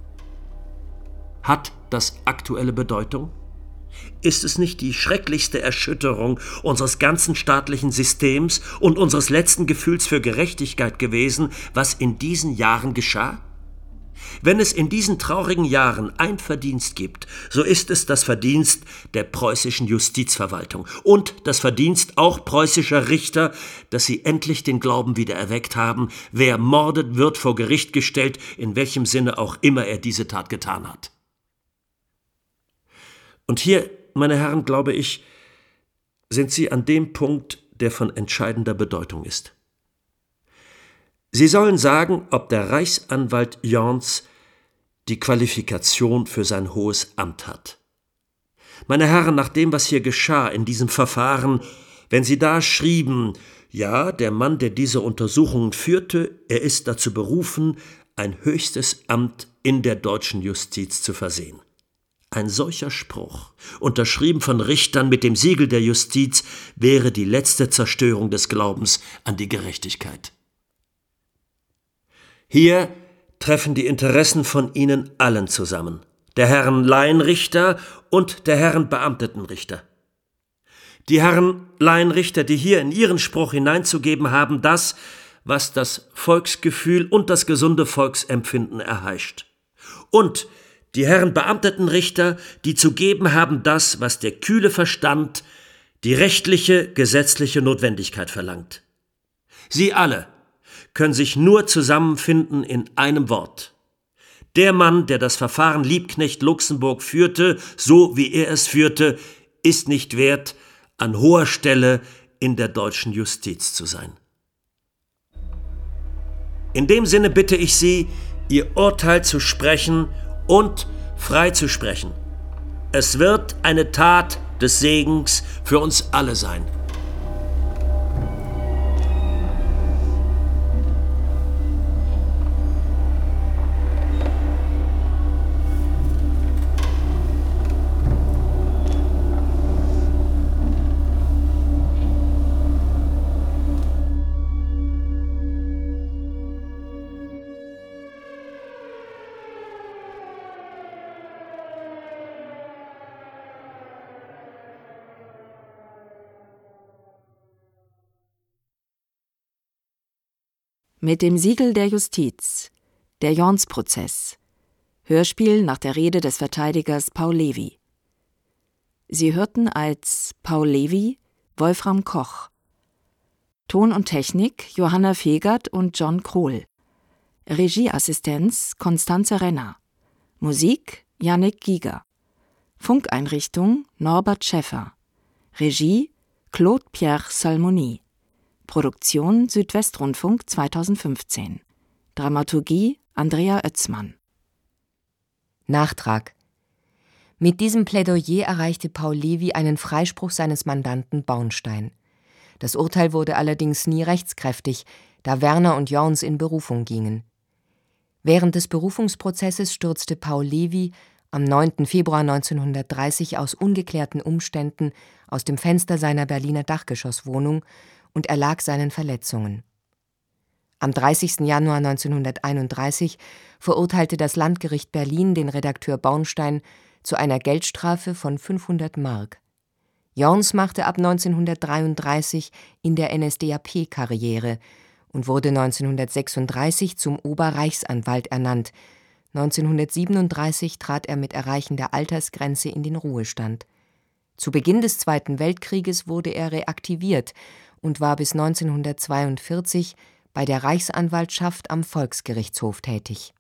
S3: Hat das aktuelle Bedeutung? Ist es nicht die schrecklichste Erschütterung unseres ganzen staatlichen Systems und unseres letzten Gefühls für Gerechtigkeit gewesen, was in diesen Jahren geschah? Wenn es in diesen traurigen Jahren ein Verdienst gibt, so ist es das Verdienst der preußischen Justizverwaltung und das Verdienst auch preußischer Richter, dass sie endlich den Glauben wieder erweckt haben, wer mordet, wird vor Gericht gestellt, in welchem Sinne auch immer er diese Tat getan hat. Und hier, meine Herren, glaube ich, sind Sie an dem Punkt, der von entscheidender Bedeutung ist. Sie sollen sagen, ob der Reichsanwalt Jorns die Qualifikation für sein hohes Amt hat. Meine Herren, nach dem, was hier geschah in diesem Verfahren, wenn Sie da schrieben, ja, der Mann, der diese Untersuchungen führte, er ist dazu berufen, ein höchstes Amt in der deutschen Justiz zu versehen. Ein solcher Spruch, unterschrieben von Richtern mit dem Siegel der Justiz, wäre die letzte Zerstörung des Glaubens an die Gerechtigkeit. Hier treffen die Interessen von Ihnen allen zusammen, der Herren Laienrichter und der Herren Beamtetenrichter. Die Herren Laienrichter, die hier in ihren Spruch hineinzugeben haben, das, was das Volksgefühl und das gesunde Volksempfinden erheischt. Und die Herren Beamtetenrichter, die zu geben haben das, was der kühle Verstand, die rechtliche, gesetzliche Notwendigkeit verlangt. Sie alle können sich nur zusammenfinden in einem Wort. Der Mann, der das Verfahren Liebknecht Luxemburg führte, so wie er es führte, ist nicht wert, an hoher Stelle in der deutschen Justiz zu sein. In dem Sinne bitte ich Sie, Ihr Urteil zu sprechen und frei zu sprechen. Es wird eine Tat des Segens für uns alle sein.
S2: Mit dem Siegel der Justiz. Der Jorns-Prozess. Hörspiel nach der Rede des Verteidigers Paul Levi. Sie hörten als Paul Levi Wolfram Koch, Ton und Technik Johanna Fegert und John Krohl. Regieassistenz Constanze Renner. Musik Yannick Giger. Funkeinrichtung Norbert Schäffer. Regie Claude Pierre Salmoni. Produktion Südwestrundfunk zweitausendfünfzehn. Dramaturgie Andrea Oetzmann.
S1: Nachtrag. Mit diesem Plädoyer erreichte Paul Levi einen Freispruch seines Mandanten Bornstein. Das Urteil wurde allerdings nie rechtskräftig, da Werner und Jorns in Berufung gingen. Während des Berufungsprozesses stürzte Paul Levi am neunten Februar neunzehnhundertdreißig aus ungeklärten Umständen aus dem Fenster seiner Berliner Dachgeschosswohnung und erlag seinen Verletzungen. Am dreißigsten Januar neunzehnhunderteinunddreißig verurteilte das Landgericht Berlin den Redakteur Bornstein zu einer Geldstrafe von fünfhundert Mark. Jorns machte ab neunzehnhundertdreiunddreißig in der N S D A P Karriere und wurde neunzehnhundertsechsunddreißig zum Oberreichsanwalt ernannt. neunzehnhundertsiebenunddreißig trat er mit Erreichen der Altersgrenze in den Ruhestand. Zu Beginn des Zweiten Weltkrieges wurde er reaktiviert und war bis neunzehnhundertzweiundvierzig bei der Reichsanwaltschaft am Volksgerichtshof tätig.